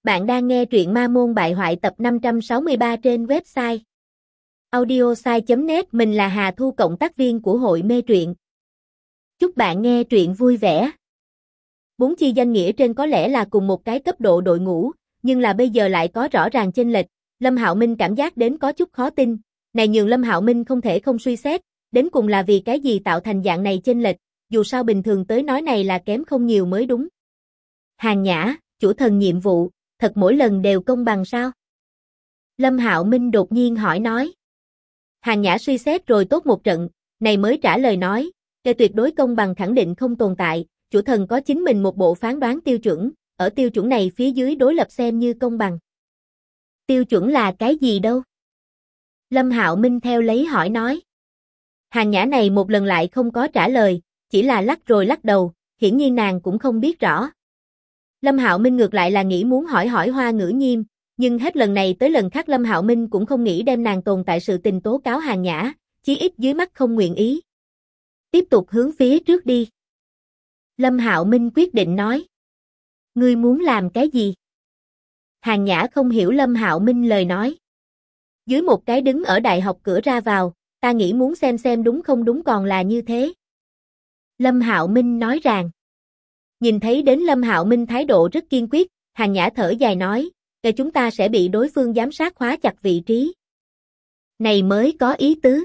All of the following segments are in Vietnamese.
Bạn đang nghe truyện Ma Môn Bại Hoại tập 563 trên website audiosai.net. Mình là Hà Thu, cộng tác viên của hội mê truyện. Chúc bạn nghe truyện vui vẻ. Bốn chi danh nghĩa trên có lẽ là cùng một cái cấp độ đội ngũ, nhưng là bây giờ lại có rõ ràng chênh lệch. Lâm Hạo Minh cảm giác đến có chút khó tin, này nhường Lâm Hạo Minh không thể không suy xét, đến cùng là vì cái gì tạo thành dạng này chênh lệch, dù sao bình thường tới nói này là kém không nhiều mới đúng. Hàn Nhã, chủ thần nhiệm vụ, thật mỗi lần đều công bằng sao? Lâm Hạo Minh đột nhiên hỏi nói. Hàn Nhã suy xét rồi tốt một trận, này mới trả lời nói, cái tuyệt đối công bằng khẳng định không tồn tại, chủ thần có chính mình một bộ phán đoán tiêu chuẩn, ở tiêu chuẩn này phía dưới đối lập xem như công bằng. Tiêu chuẩn là cái gì đâu? Lâm Hạo Minh theo lấy hỏi nói. Hàn Nhã này một lần lại không có trả lời, chỉ là lắc rồi lắc đầu, hiển nhiên nàng cũng không biết rõ. Lâm Hạo Minh ngược lại là nghĩ muốn hỏi Hoa Ngữ Nhiêm, nhưng hết lần này tới lần khác Lâm Hạo Minh cũng không nghĩ đem nàng tồn tại sự tình tố cáo Hàn Nhã, chí ít dưới mắt không nguyện ý. Tiếp tục hướng phía trước đi. Lâm Hạo Minh quyết định nói. Ngươi muốn làm cái gì? Hàn Nhã không hiểu Lâm Hạo Minh lời nói. Dưới một cái đứng ở đại học cửa ra vào, ta nghĩ muốn xem đúng không đúng còn là như thế. Lâm Hạo Minh nói rằng. Nhìn thấy đến Lâm Hạo Minh thái độ rất kiên quyết, Hàn Nhã thở dài nói, để chúng ta sẽ bị đối phương giám sát khóa chặt vị trí. Này mới có ý tứ.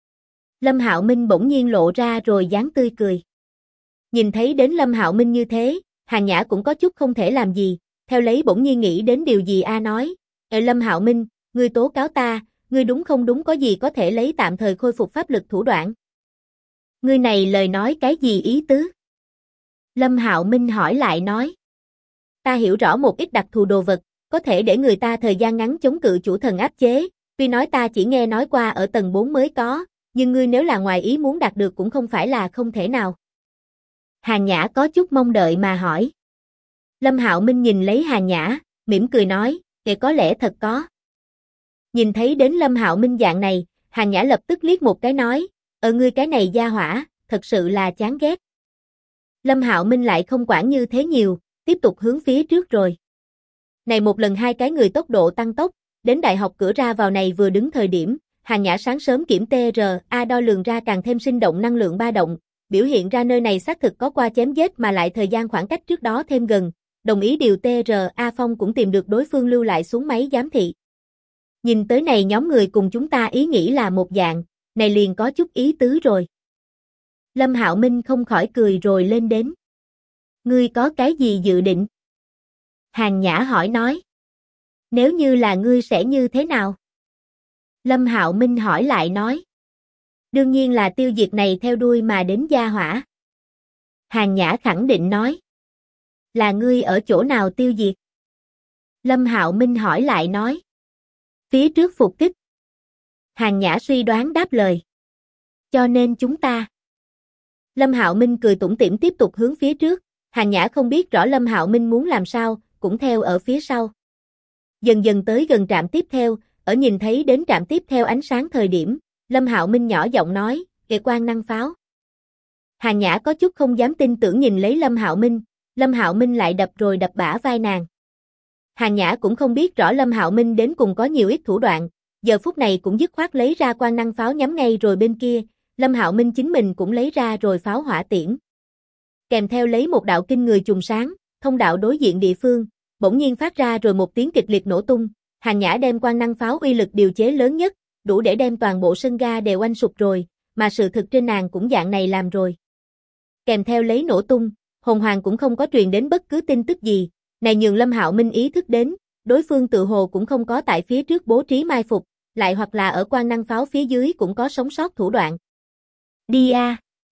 Lâm Hạo Minh bỗng nhiên lộ ra rồi dáng tươi cười. Nhìn thấy đến Lâm Hạo Minh như thế, Hàn Nhã cũng có chút không thể làm gì, theo lấy bỗng nhiên nghĩ đến điều gì nói. Lâm Hạo Minh, ngươi tố cáo ta, ngươi đúng không đúng có gì có thể lấy tạm thời khôi phục pháp lực thủ đoạn. Ngươi này lời nói cái gì ý tứ? Lâm Hạo Minh hỏi lại nói. Ta hiểu rõ một ít đặc thù đồ vật, có thể để người ta thời gian ngắn chống cự chủ thần áp chế, tuy nói ta chỉ nghe nói qua ở tầng 4 mới có, nhưng ngươi nếu là ngoài ý muốn đạt được cũng không phải là không thể nào. Hàn Nhã có chút mong đợi mà hỏi. Lâm Hạo Minh nhìn lấy Hàn Nhã, mỉm cười nói, có lẽ thật có. Nhìn thấy đến Lâm Hạo Minh dạng này, Hàn Nhã lập tức liếc một cái nói, ngươi cái này gia hỏa, thật sự là chán ghét. Lâm Hạo Minh lại không quản như thế nhiều, tiếp tục hướng phía trước rồi. Này một lần hai cái người tốc độ tăng tốc, đến đại học cửa ra vào này vừa đứng thời điểm, Hàn Nhã sáng sớm kiểm TRA đo lường ra càng thêm sinh động năng lượng ba động, biểu hiện ra nơi này xác thực có qua chém giết mà lại thời gian khoảng cách trước đó thêm gần, đồng ý điều TRA Phong cũng tìm được đối phương lưu lại xuống máy giám thị. Nhìn tới này nhóm người cùng chúng ta ý nghĩ là một dạng, này liền có chút ý tứ rồi. Lâm Hạo Minh không khỏi cười rồi lên đến. Ngươi có cái gì dự định? Hàn Nhã hỏi nói. Nếu như là ngươi sẽ như thế nào? Lâm Hạo Minh hỏi lại nói. Đương nhiên là tiêu diệt này theo đuôi mà đến gia hỏa. Hàn Nhã khẳng định nói. Là ngươi ở chỗ nào tiêu diệt? Lâm Hạo Minh hỏi lại nói. Phía trước phục kích. Hàn Nhã suy đoán đáp lời. Cho nên chúng ta. Lâm Hạo Minh cười tủm tỉm tiếp tục hướng phía trước, Hàn Nhã không biết rõ Lâm Hạo Minh muốn làm sao, cũng theo ở phía sau. Dần dần tới gần trạm tiếp theo, ở nhìn thấy đến trạm tiếp theo ánh sáng thời điểm, Lâm Hạo Minh nhỏ giọng nói, quang năng pháo. Hàn Nhã có chút không dám tin tưởng nhìn lấy Lâm Hạo Minh lại đập rồi đập bả vai nàng. Hàn Nhã cũng không biết rõ Lâm Hạo Minh đến cùng có nhiều ít thủ đoạn, giờ phút này cũng dứt khoát lấy ra quang năng pháo nhắm ngay rồi bên kia. Lâm Hạo Minh chính mình cũng lấy ra rồi pháo hỏa tiễn. Kèm theo lấy một đạo kinh người trùng sáng, thông đạo đối diện địa phương, bỗng nhiên phát ra rồi một tiếng kịch liệt nổ tung, Hàn Nhã đem quang năng pháo uy lực điều chế lớn nhất, đủ để đem toàn bộ sân ga đều oanh sụp rồi, mà sự thực trên nàng cũng dạng này làm rồi. Kèm theo lấy nổ tung, hồn hoàng cũng không có truyền đến bất cứ tin tức gì, này nhường Lâm Hạo Minh ý thức đến, đối phương tự hồ cũng không có tại phía trước bố trí mai phục, lại hoặc là ở quang năng pháo phía dưới cũng có sống sót thủ đoạn. Đi a.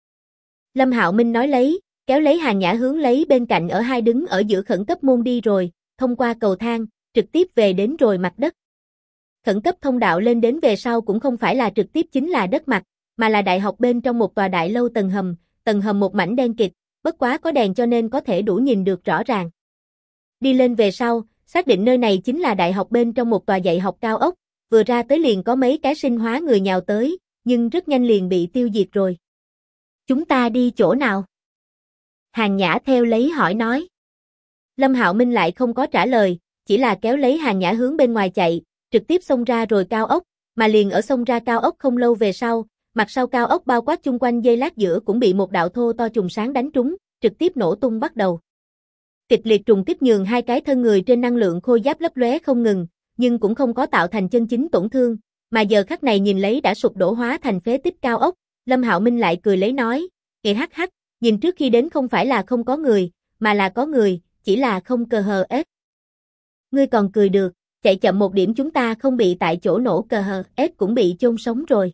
Lâm Hạo Minh nói lấy, kéo lấy Hàn Nhã hướng lấy bên cạnh ở hai đứng ở giữa khẩn cấp môn đi rồi, thông qua cầu thang, trực tiếp về đến rồi mặt đất. Khẩn cấp thông đạo lên đến về sau cũng không phải là trực tiếp chính là đất mặt, mà là đại học bên trong một tòa đại lâu tầng hầm một mảnh đen kịt, bất quá có đèn cho nên có thể đủ nhìn được rõ ràng. Đi lên về sau, xác định nơi này chính là đại học bên trong một tòa dạy học cao ốc, vừa ra tới liền có mấy cái sinh hóa người nhào tới, nhưng rất nhanh liền bị tiêu diệt rồi. Chúng ta đi chỗ nào? Hàn Nhã theo lấy hỏi nói. Lâm Hạo Minh lại không có trả lời, chỉ là kéo lấy Hàn Nhã hướng bên ngoài chạy, trực tiếp xông ra rồi cao ốc, mà liền ở xông ra cao ốc không lâu về sau, mặt sau cao ốc bao quát chung quanh dây lát giữa cũng bị một đạo thô to trùng sáng đánh trúng, trực tiếp nổ tung bắt đầu. Kịch liệt trùng kích nhường hai cái thân người trên năng lượng khôi giáp lấp lóe không ngừng, nhưng cũng không có tạo thành chân chính tổn thương, mà giờ khắc này nhìn lấy đã sụp đổ hóa thành phế tích cao ốc, Lâm Hạo Minh lại cười lấy nói, hắc hắc, nhìn trước khi đến không phải là không có người, mà là có người, chỉ là không cờ hờ ép. Ngươi còn cười được, chạy chậm một điểm chúng ta không bị tại chỗ nổ cờ hờ ép cũng bị chôn sống rồi.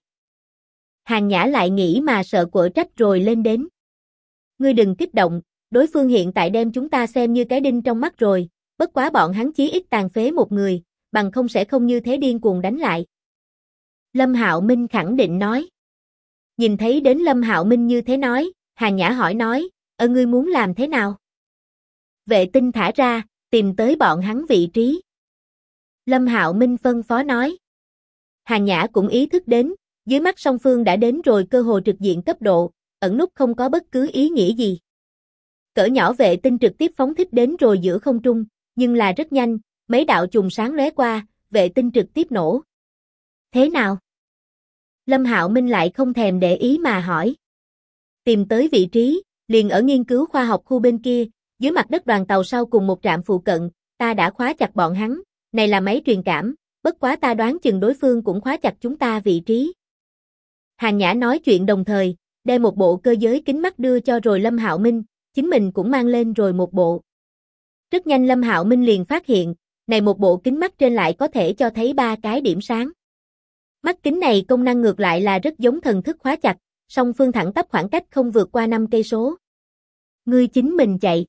Hàn Nhã lại nghĩ mà sợ quở trách rồi lên đến. Ngươi đừng kích động, đối phương hiện tại đem chúng ta xem như cái đinh trong mắt rồi, bất quá bọn hắn chí ít tàn phế một người, bằng không sẽ không như thế điên cuồng đánh lại. Lâm Hạo Minh khẳng định nói. Nhìn thấy đến Lâm Hạo Minh như thế nói, Hàn Nhã hỏi nói, ngươi muốn làm thế nào? Vệ tinh thả ra, tìm tới bọn hắn vị trí. Lâm Hạo Minh phân phó nói. Hàn Nhã cũng ý thức đến, dưới mắt song phương đã đến rồi cơ hồ trực diện cấp độ, ẩn nút không có bất cứ ý nghĩa gì. Cỡ nhỏ vệ tinh trực tiếp phóng thích đến rồi giữa không trung, nhưng là rất nhanh, mấy đạo chùm sáng lóe qua, vệ tinh trực tiếp nổ. Thế nào? Lâm Hạo Minh lại không thèm để ý mà hỏi. Tìm tới vị trí, liền ở nghiên cứu khoa học khu bên kia, dưới mặt đất đoàn tàu sau cùng một trạm phụ cận, ta đã khóa chặt bọn hắn, này là máy truyền cảm, bất quá ta đoán chừng đối phương cũng khóa chặt chúng ta vị trí. Hàn Nhã nói chuyện đồng thời, đem một bộ cơ giới kính mắt đưa cho rồi Lâm Hạo Minh, chính mình cũng mang lên rồi một bộ. Rất nhanh Lâm Hạo Minh liền phát hiện, này một bộ kính mắt trên lại có thể cho thấy 3 cái điểm sáng. Mắt kính này công năng ngược lại là rất giống thần thức khóa chặt, song phương thẳng tắp khoảng cách không vượt qua 5 cây số. Ngươi chính mình chạy.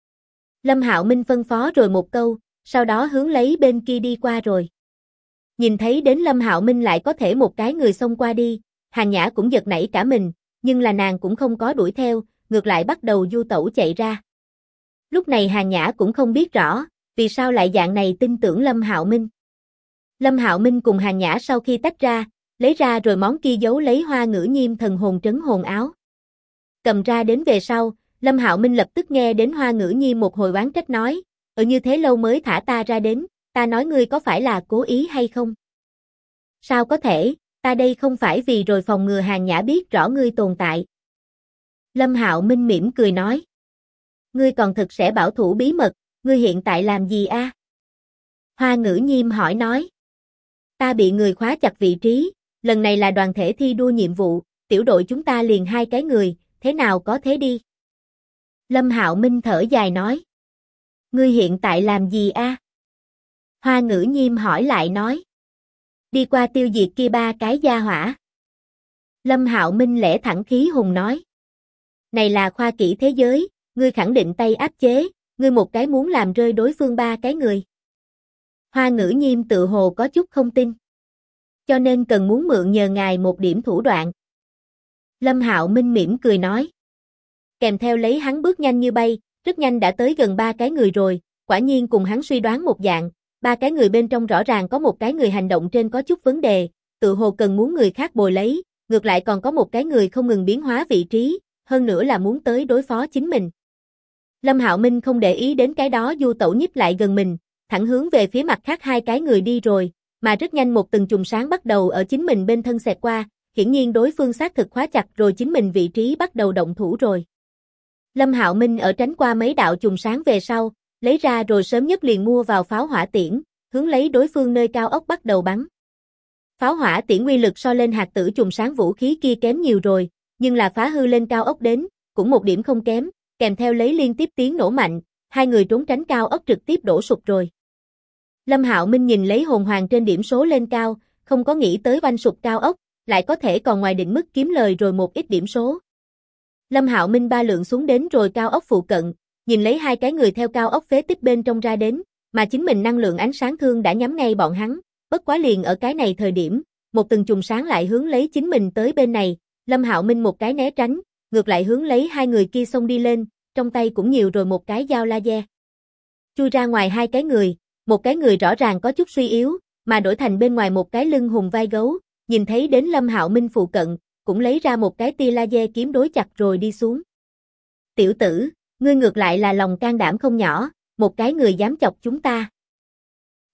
Lâm Hạo Minh phân phó rồi một câu, sau đó hướng lấy bên kia đi qua rồi. Nhìn thấy đến Lâm Hạo Minh lại có thể một cái người xông qua đi, Hàn Nhã cũng giật nảy cả mình, nhưng là nàng cũng không có đuổi theo, ngược lại bắt đầu du tẩu chạy ra. Lúc này Hàn Nhã cũng không biết rõ, vì sao lại dạng này tin tưởng Lâm Hạo Minh. Lâm Hạo Minh cùng Hàn Nhã sau khi tách ra, lấy ra rồi món kia giấu lấy Hoa Ngữ Nhiêm thần hồn trấn hồn áo. Cầm ra đến về sau, Lâm Hạo Minh lập tức nghe đến Hoa Ngữ Nhiêm một hồi oán trách nói, như thế lâu mới thả ta ra đến, ta nói ngươi có phải là cố ý hay không? Sao có thể, ta đây không phải vì rồi phòng ngừa Hàn Nhã biết rõ ngươi tồn tại. Lâm Hạo Minh mỉm cười nói. Ngươi còn thực sẽ bảo thủ bí mật, ngươi hiện tại làm gì a? Hoa Ngữ Nhiêm hỏi nói. Ta bị người khóa chặt vị trí, lần này là đoàn thể thi đua nhiệm vụ, tiểu đội chúng ta liền 2 cái người, thế nào có thế đi? Lâm Hạo Minh thở dài nói. Ngươi hiện tại làm gì a? Hoa Ngữ Nhiêm hỏi lại nói. Đi qua tiêu diệt kia 3 cái gia hỏa. Lâm Hạo Minh lẽ thẳng khí hùng nói. Này là khoa kỹ thế giới, ngươi khẳng định tay áp chế, ngươi một cái muốn làm rơi đối phương 3 cái người. Hoa Ngữ Nhiêm tự hồ có chút không tin. Cho nên cần muốn mượn nhờ ngài một điểm thủ đoạn. Lâm Hạo Minh mỉm cười nói. Kèm theo lấy hắn bước nhanh như bay, rất nhanh đã tới gần 3 cái người rồi, quả nhiên cùng hắn suy đoán một dạng, 3 cái người bên trong rõ ràng có một cái người hành động trên có chút vấn đề, tự hồ cần muốn người khác bồi lấy, ngược lại còn có một cái người không ngừng biến hóa vị trí, hơn nữa là muốn tới đối phó chính mình. Lâm Hạo Minh không để ý đến cái đó du tẩu nhích lại gần mình, thẳng hướng về phía mặt khác 2 cái người đi rồi, mà rất nhanh một từng chùm sáng bắt đầu ở chính mình bên thân xẹt qua, hiển nhiên đối phương xác thực khóa chặt rồi chính mình vị trí bắt đầu động thủ rồi. Lâm Hạo Minh ở tránh qua mấy đạo chùm sáng về sau, lấy ra rồi sớm nhất liền mua vào pháo hỏa tiễn, hướng lấy đối phương nơi cao ốc bắt đầu bắn. Pháo hỏa tiễn uy lực so lên hạt tử chùm sáng vũ khí kia kém nhiều rồi, nhưng là phá hư lên cao ốc đến, cũng một điểm không kém, kèm theo lấy liên tiếp tiếng nổ mạnh, 2 người trốn tránh cao ốc trực tiếp đổ sụp rồi. Lâm Hạo Minh nhìn lấy hồn hoàng trên điểm số lên cao, không có nghĩ tới oanh sụp cao ốc, lại có thể còn ngoài định mức kiếm lời rồi một ít điểm số. Lâm Hạo Minh ba lượng xuống đến rồi cao ốc phụ cận, nhìn lấy 2 cái người theo cao ốc phế tích bên trong ra đến, mà chính mình năng lượng ánh sáng thương đã nhắm ngay bọn hắn, bất quá liền ở cái này thời điểm, một từng chùm sáng lại hướng lấy chính mình tới bên này, Lâm Hạo Minh một cái né tránh, ngược lại hướng lấy 2 người kia xông đi lên, trong tay cũng nhiều rồi một cái dao laser. Chui ra ngoài 2 cái người, một cái người rõ ràng có chút suy yếu, mà đổi thành bên ngoài một cái lưng hùng vai gấu, nhìn thấy đến Lâm Hạo Minh phụ cận, cũng lấy ra một cái tia laser kiếm đối chặt rồi đi xuống. Tiểu tử, ngươi ngược lại là lòng can đảm không nhỏ, một cái người dám chọc chúng ta.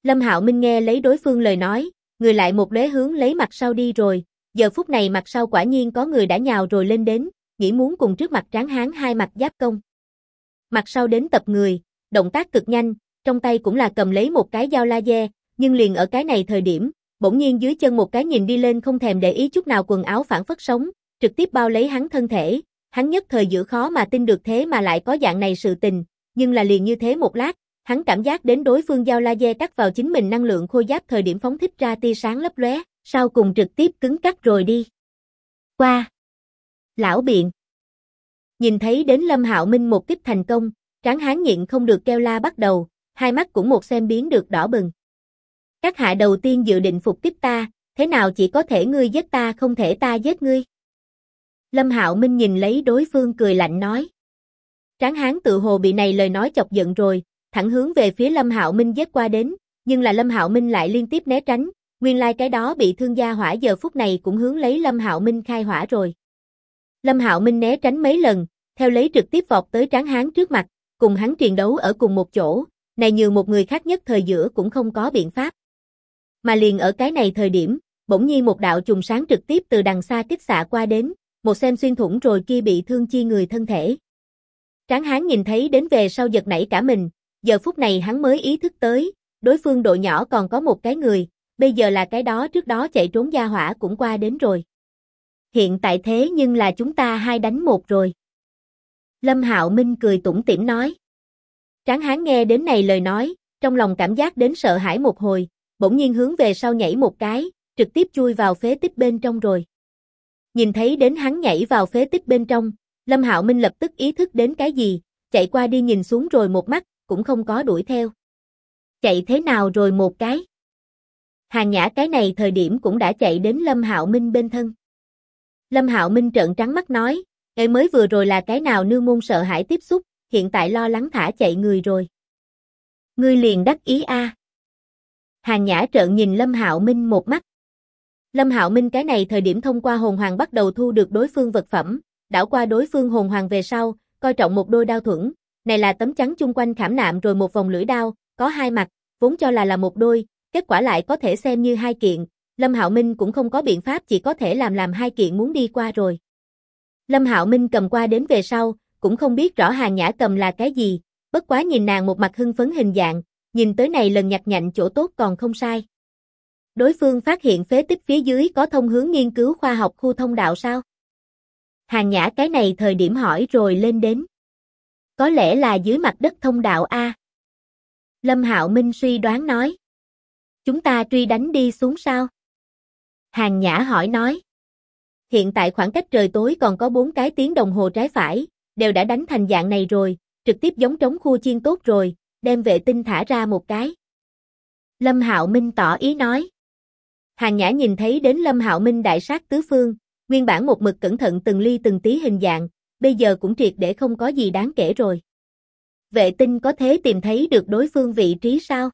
Lâm Hạo Minh nghe lấy đối phương lời nói, người lại một lóe hướng lấy mặt sau đi rồi, giờ phút này mặt sau quả nhiên có người đã nhào rồi lên đến, nghĩ muốn cùng trước mặt Tráng Hán hai mặt giáp công. Mặt sau đến tập người, động tác cực nhanh, trong tay cũng là cầm lấy một cái dao laser, nhưng liền ở cái này thời điểm, bỗng nhiên dưới chân một cái nhìn đi lên không thèm để ý chút nào quần áo phản phất sống, trực tiếp bao lấy hắn thân thể, hắn nhất thời giữa khó mà tin được thế mà lại có dạng này sự tình, nhưng là liền như thế một lát, hắn cảm giác đến đối phương dao laser cắt vào chính mình năng lượng khôi giáp thời điểm phóng thích ra tia sáng lấp lóe, sau cùng trực tiếp cứng cắt rồi đi. Qua. Lão biện. Nhìn thấy đến Lâm Hạo Minh một kích thành công, Tráng Hán nhịn không được kêu la bắt đầu, hai mắt cũng một xem biến được đỏ bừng. Các hạ đầu tiên dự định phục kích ta, thế nào chỉ có thể ngươi giết ta không thể ta giết ngươi. Lâm Hạo Minh nhìn lấy đối phương cười lạnh nói. Tráng Hán tự hồ bị này lời nói chọc giận rồi, thẳng hướng về phía Lâm Hạo Minh giết qua đến, nhưng là Lâm Hạo Minh lại liên tiếp né tránh, nguyên lai cái đó bị thương gia hỏa giờ phút này cũng hướng lấy Lâm Hạo Minh khai hỏa rồi. Lâm Hạo Minh né tránh mấy lần, theo lấy trực tiếp vọt tới Tráng Hán trước mặt, cùng hắn triền đấu ở cùng một chỗ, này như một người khác nhất thời giữa cũng không có biện pháp. Mà liền ở cái này thời điểm, bỗng nhiên một đạo trùng sáng trực tiếp từ đằng xa kích xạ qua đến, một xem xuyên thủng rồi kia bị thương chi người thân thể. Tráng Hán nhìn thấy đến về sau giật nảy cả mình, giờ phút này hắn mới ý thức tới, đối phương độ nhỏ còn có một cái người, bây giờ là cái đó trước đó chạy trốn gia hỏa cũng qua đến rồi. Hiện tại thế nhưng là chúng ta hai đánh một rồi. Lâm Hạo Minh cười tủm tỉm nói. Tráng Hán nghe đến này lời nói, trong lòng cảm giác đến sợ hãi một hồi, bỗng nhiên hướng về sau nhảy một cái, trực tiếp chui vào phế tích bên trong rồi. Nhìn thấy đến hắn nhảy vào phế tích bên trong, Lâm Hạo Minh lập tức ý thức đến cái gì, chạy qua đi nhìn xuống rồi một mắt, cũng không có đuổi theo. Chạy thế nào rồi một cái? Hàng Nhã cái này thời điểm cũng đã chạy đến Lâm Hạo Minh bên thân. Lâm Hạo Minh trợn trắng mắt nói, "Ê mới vừa rồi là cái nào nương môn sợ hãi tiếp xúc, hiện tại lo lắng thả chạy người rồi." Ngươi liền đắc ý a. Hàng Nhã trợn nhìn Lâm Hạo Minh một mắt. Lâm Hạo Minh cái này thời điểm thông qua hồn hoàng bắt đầu thu được đối phương vật phẩm, đảo qua đối phương hồn hoàng về sau, coi trọng một đôi đao thuẫn, này là tấm chắn chung quanh khảm nạm rồi một vòng lưỡi đao, có hai mặt, vốn cho là một đôi, kết quả lại có thể xem như hai kiện, Lâm Hạo Minh cũng không có biện pháp chỉ có thể làm hai kiện muốn đi qua rồi. Lâm Hạo Minh cầm qua đến về sau, cũng không biết rõ Hàng Nhã cầm là cái gì, bất quá nhìn nàng một mặt hưng phấn hình dạng, nhìn tới này lần nhặt nhạnh chỗ tốt còn không sai. Đối phương phát hiện phế tích phía dưới có thông hướng nghiên cứu khoa học khu thông đạo sao? Hàng Nhã cái này thời điểm hỏi rồi lên đến. Có lẽ là dưới mặt đất thông đạo A. Lâm Hạo Minh suy đoán nói. Chúng ta truy đánh đi xuống sao? Hàng Nhã hỏi nói. Hiện tại khoảng cách trời tối còn có 4 cái tiếng đồng hồ trái phải, đều đã đánh thành dạng này rồi, trực tiếp giống trống khu chiên tốt rồi, đem vệ tinh thả ra một cái. Lâm Hạo Minh tỏ ý nói. Hàng Nhã nhìn thấy đến Lâm Hạo Minh đại sát tứ phương, nguyên bản một mực cẩn thận từng ly từng tí hình dạng, bây giờ cũng triệt để không có gì đáng kể rồi. Vệ tinh có thể tìm thấy được đối phương vị trí sao?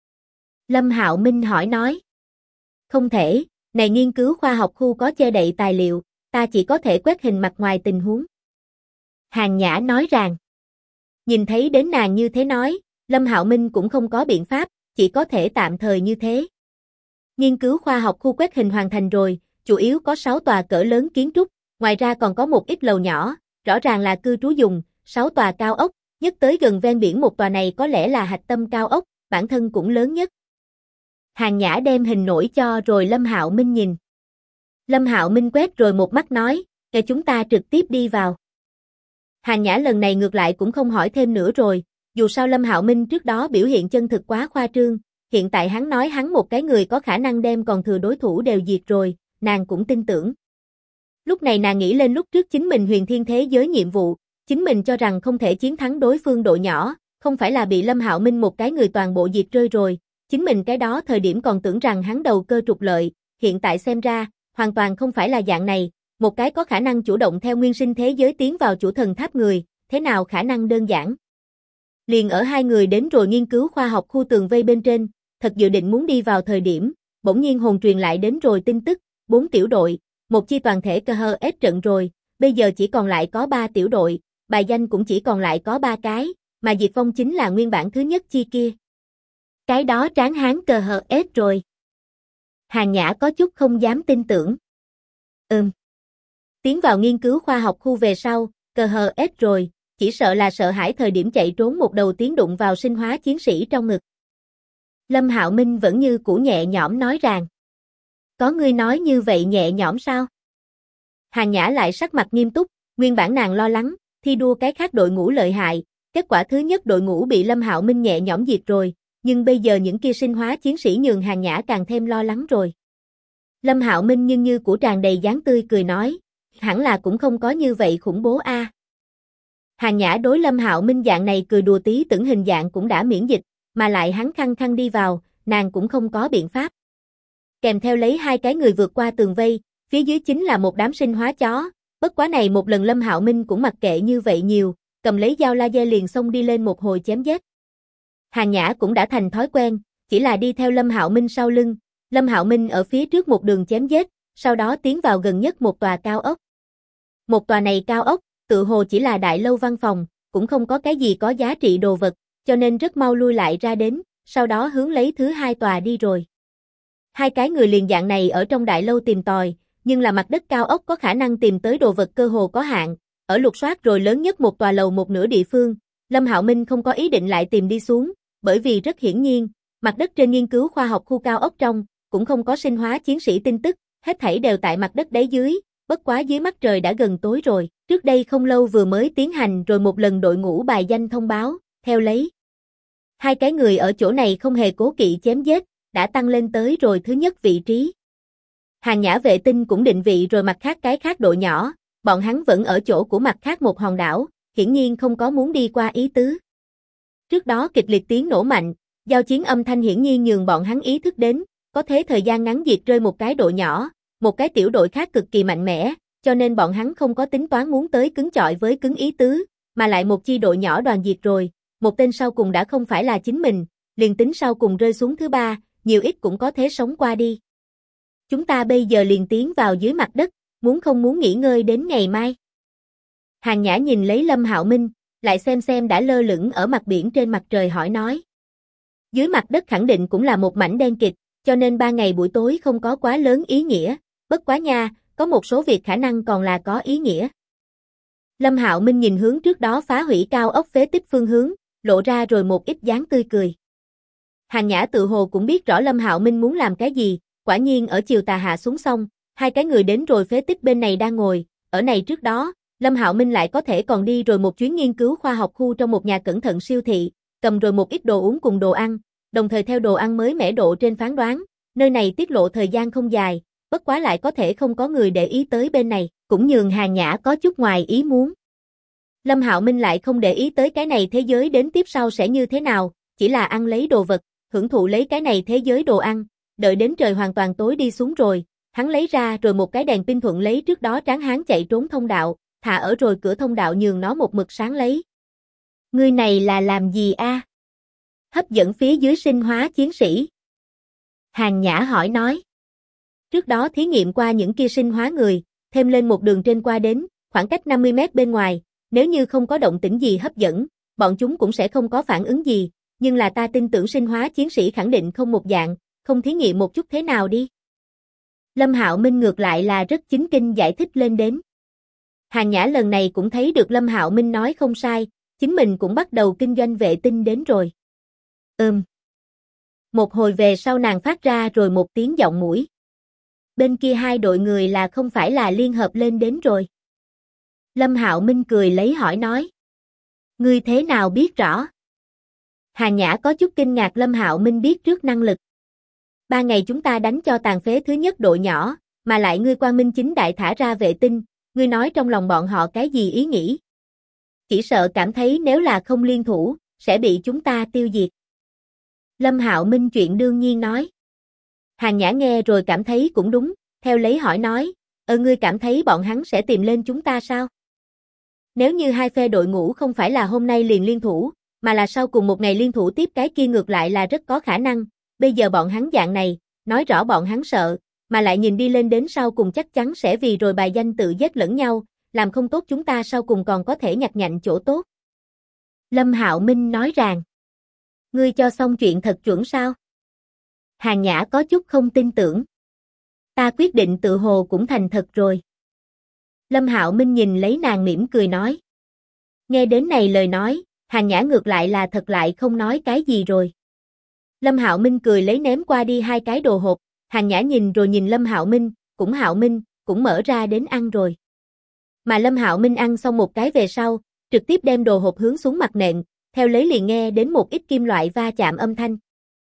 Lâm Hạo Minh hỏi nói. Không thể, này nghiên cứu khoa học khu có che đậy tài liệu, ta chỉ có thể quét hình mặt ngoài tình huống. Hàng Nhã nói rằng. Nhìn thấy đến nàng như thế nói, Lâm Hạo Minh cũng không có biện pháp, chỉ có thể tạm thời như thế. Nghiên cứu khoa học khu quét hình hoàn thành rồi, chủ yếu có 6 tòa cỡ lớn kiến trúc, ngoài ra còn có một ít lầu nhỏ, rõ ràng là cư trú dùng, 6 tòa cao ốc, nhất tới gần ven biển một tòa này có lẽ là hạch tâm cao ốc, bản thân cũng lớn nhất. Hàng Nhã đem hình nổi cho rồi Lâm Hạo Minh nhìn. Lâm Hạo Minh quét rồi một mắt nói, "Kể chúng ta trực tiếp đi vào." Hàng Nhã lần này ngược lại cũng không hỏi thêm nữa rồi, dù sao Lâm Hạo Minh trước đó biểu hiện chân thực quá khoa trương, hiện tại hắn nói hắn một cái người có khả năng đem còn thừa đối thủ đều diệt rồi, nàng cũng tin tưởng. Lúc này nàng nghĩ lên lúc trước chính mình huyền thiên thế giới nhiệm vụ, chính mình cho rằng không thể chiến thắng đối phương độ nhỏ, không phải là bị Lâm Hạo Minh một cái người toàn bộ diệt rơi rồi, chính mình cái đó thời điểm còn tưởng rằng hắn đầu cơ trục lợi, hiện tại xem ra, hoàn toàn không phải là dạng này, một cái có khả năng chủ động theo nguyên sinh thế giới tiến vào chủ thần tháp người, thế nào khả năng đơn giản. Liền ở hai người đến rồi nghiên cứu khoa học khu tường vây bên trên, thật dự định muốn đi vào thời điểm, bỗng nhiên hồn truyền lại đến rồi tin tức, 4 tiểu đội, một chi toàn thể cơ hơ ép trận rồi, bây giờ chỉ còn lại có 3 tiểu đội, bài danh cũng chỉ còn lại có 3 cái, mà diệt vong chính là nguyên bản thứ nhất chi kia. Cái đó tráng hán cờ hờ ết rồi. Hàng Nhã có chút không dám tin tưởng. Tiến vào nghiên cứu khoa học khu về sau, cờ hờ ết rồi, chỉ sợ là sợ hãi thời điểm chạy trốn một đầu tiến đụng vào sinh hóa chiến sĩ trong ngực. Lâm Hạo Minh vẫn như cũ nhẹ nhõm nói rằng. Có ngươi nói như vậy nhẹ nhõm sao? Hàng Nhã lại sắc mặt nghiêm túc, nguyên bản nàng lo lắng, thi đua cái khác đội ngũ lợi hại, kết quả thứ nhất đội ngũ bị Lâm Hạo Minh nhẹ nhõm diệt rồi, nhưng bây giờ những kia sinh hóa chiến sĩ nhường Hàng Nhã càng thêm lo lắng rồi. Lâm Hạo Minh nhưng như cũ tràn đầy dáng tươi cười nói, hẳn là cũng không có như vậy khủng bố a. Hàng Nhã đối Lâm Hạo Minh dạng này cười đùa tí tưởng hình dạng cũng đã miễn dịch, mà lại hắn khăng khăng đi vào, nàng cũng không có biện pháp. Kèm theo lấy hai cái người vượt qua tường vây, phía dưới chính là một đám sinh hóa chó, bất quá này một lần Lâm Hạo Minh cũng mặc kệ như vậy nhiều, cầm lấy dao laser liền xông đi lên một hồi chém giết. Hàng Nhã cũng đã thành thói quen, chỉ là đi theo Lâm Hạo Minh sau lưng, Lâm Hạo Minh ở phía trước một đường chém giết, sau đó tiến vào gần nhất một tòa cao ốc. Một tòa này cao ốc, tự hồ chỉ là đại lâu văn phòng, cũng không có cái gì có giá trị đồ vật, cho nên rất mau lui lại ra đến, sau đó hướng lấy thứ hai tòa đi rồi. Hai cái người liền dạng này ở trong đại lâu tìm tòi, nhưng là mặt đất cao ốc có khả năng tìm tới đồ vật cơ hồ có hạn, ở lục soát rồi lớn nhất một tòa lầu một nửa địa phương, Lâm Hạo Minh không có ý định lại tìm đi xuống, bởi vì rất hiển nhiên, mặt đất trên nghiên cứu khoa học khu cao ốc trong, cũng không có sinh hóa chiến sĩ tin tức, hết thảy đều tại mặt đất đáy dưới, bất quá dưới mắt trời đã gần tối rồi, trước đây không lâu vừa mới tiến hành rồi một lần đội ngũ bài danh thông báo, theo lấy. Hai cái người ở chỗ này không hề cố kỵ chém giết, đã tăng lên tới rồi thứ nhất vị trí. Hàng Nhã vệ tinh cũng định vị rồi mặt khác cái khác độ nhỏ, bọn hắn vẫn ở chỗ của mặt khác một hòn đảo, hiển nhiên không có muốn đi qua ý tứ. Trước đó kịch liệt tiếng nổ mạnh, giao chiến âm thanh hiển nhiên nhường bọn hắn ý thức đến, có thế thời gian ngắn diệt rơi một cái độ nhỏ, một cái tiểu đội khác cực kỳ mạnh mẽ, cho nên bọn hắn không có tính toán muốn tới cứng chọi với cứng ý tứ, mà lại một chi đội nhỏ đoàn diệt rồi, một tên sau cùng đã không phải là chính mình, liền tính sau cùng rơi xuống thứ ba, nhiều ít cũng có thể sống qua đi. Chúng ta bây giờ liền tiến vào dưới mặt đất, muốn không muốn nghỉ ngơi đến ngày mai. Hàng Nhã nhìn lấy Lâm Hạo Minh, lại xem đã lơ lửng ở mặt biển trên mặt trời hỏi nói. Dưới mặt đất khẳng định cũng là một mảnh đen kịt, cho nên 3 ngày buổi tối không có quá lớn ý nghĩa, bất quá nha, có một số việc khả năng còn là có ý nghĩa. Lâm Hạo Minh nhìn hướng trước đó phá hủy cao ốc phế tích phương hướng, lộ ra rồi một ít dáng tươi cười. Hàng Nhã tự hồ cũng biết rõ Lâm Hạo Minh muốn làm cái gì, quả nhiên ở chiều tà hạ xuống xong, hai cái người đến rồi phế tích bên này đang ngồi, ở này trước đó, Lâm Hạo Minh lại có thể còn đi rồi một chuyến nghiên cứu khoa học khu trong một nhà cẩn thận siêu thị, cầm rồi một ít đồ uống cùng đồ ăn, đồng thời theo đồ ăn mới mẻ độ trên phán đoán, nơi này tiết lộ thời gian không dài, bất quá lại có thể không có người để ý tới bên này, cũng nhường Hàng Nhã có chút ngoài ý muốn. Lâm Hạo Minh lại không để ý tới cái này thế giới đến tiếp sau sẽ như thế nào, chỉ là ăn lấy đồ vật, hưởng thụ lấy cái này thế giới đồ ăn, đợi đến trời hoàn toàn tối đi xuống rồi, hắn lấy ra rồi một cái đèn pin thuận lấy trước đó tráng hán chạy trốn thông đạo, thả ở rồi cửa thông đạo nhường nó một mực sáng lấy. Ngươi này là làm gì a? Hấp dẫn phía dưới sinh hóa chiến sĩ. Hàng Nhã hỏi nói. Trước đó thí nghiệm qua những kia sinh hóa người, thêm lên một đường trên qua đến, khoảng cách 50 mét bên ngoài, nếu như không có động tĩnh gì hấp dẫn, bọn chúng cũng sẽ không có phản ứng gì, nhưng là ta tin tưởng sinh hóa chiến sĩ khẳng định không một dạng, không thí nghiệm một chút thế nào đi. Lâm Hạo Minh ngược lại là rất chính kinh giải thích lên đến. Hàng Nhã lần này cũng thấy được Lâm Hạo Minh nói không sai, chính mình cũng bắt đầu kinh doanh vệ tinh đến rồi. Một hồi về sau nàng phát ra rồi một tiếng giọng mũi. Bên kia hai đội người là không phải là liên hợp lên đến rồi. Lâm Hạo Minh cười lấy hỏi nói. Ngươi thế nào biết rõ? Hàng Nhã có chút kinh ngạc Lâm Hạo Minh biết trước năng lực. 3 ngày chúng ta đánh cho tàn phế thứ nhất đội nhỏ, mà lại ngươi quang minh chính đại thả ra vệ tinh, ngươi nói trong lòng bọn họ cái gì ý nghĩ? Chỉ sợ cảm thấy nếu là không liên thủ, sẽ bị chúng ta tiêu diệt. Lâm Hạo Minh chuyện đương nhiên nói. Hàng Nhã nghe rồi cảm thấy cũng đúng, theo lấy hỏi nói, ngươi cảm thấy bọn hắn sẽ tìm lên chúng ta sao? Nếu như hai phe đội ngũ không phải là hôm nay liền liên thủ, mà là sau cùng một ngày liên thủ tiếp cái kia ngược lại là rất có khả năng, bây giờ bọn hắn dạng này, nói rõ bọn hắn sợ, mà lại nhìn đi lên đến sau cùng chắc chắn sẽ vì rồi bài danh tự giết lẫn nhau, làm không tốt chúng ta sau cùng còn có thể nhặt nhạnh chỗ tốt. Lâm Hạo Minh nói rằng, Ngươi cho xong chuyện thật chuẩn sao? Hàn Nhã có chút không tin tưởng. Ta quyết định tự hồ cũng thành thật rồi. Lâm Hạo Minh nhìn lấy nàng mỉm cười nói. Nghe đến này lời nói, Hàn Nhã ngược lại là thật lại không nói cái gì rồi. Lâm Hạo Minh cười lấy ném qua đi 2 cái đồ hộp, Hàn Nhã nhìn rồi nhìn Lâm Hạo Minh, cũng mở ra đến ăn rồi. Mà Lâm Hạo Minh ăn xong một cái về sau, trực tiếp đem đồ hộp hướng xuống mặt nện, theo lấy liền nghe đến một ít kim loại va chạm âm thanh.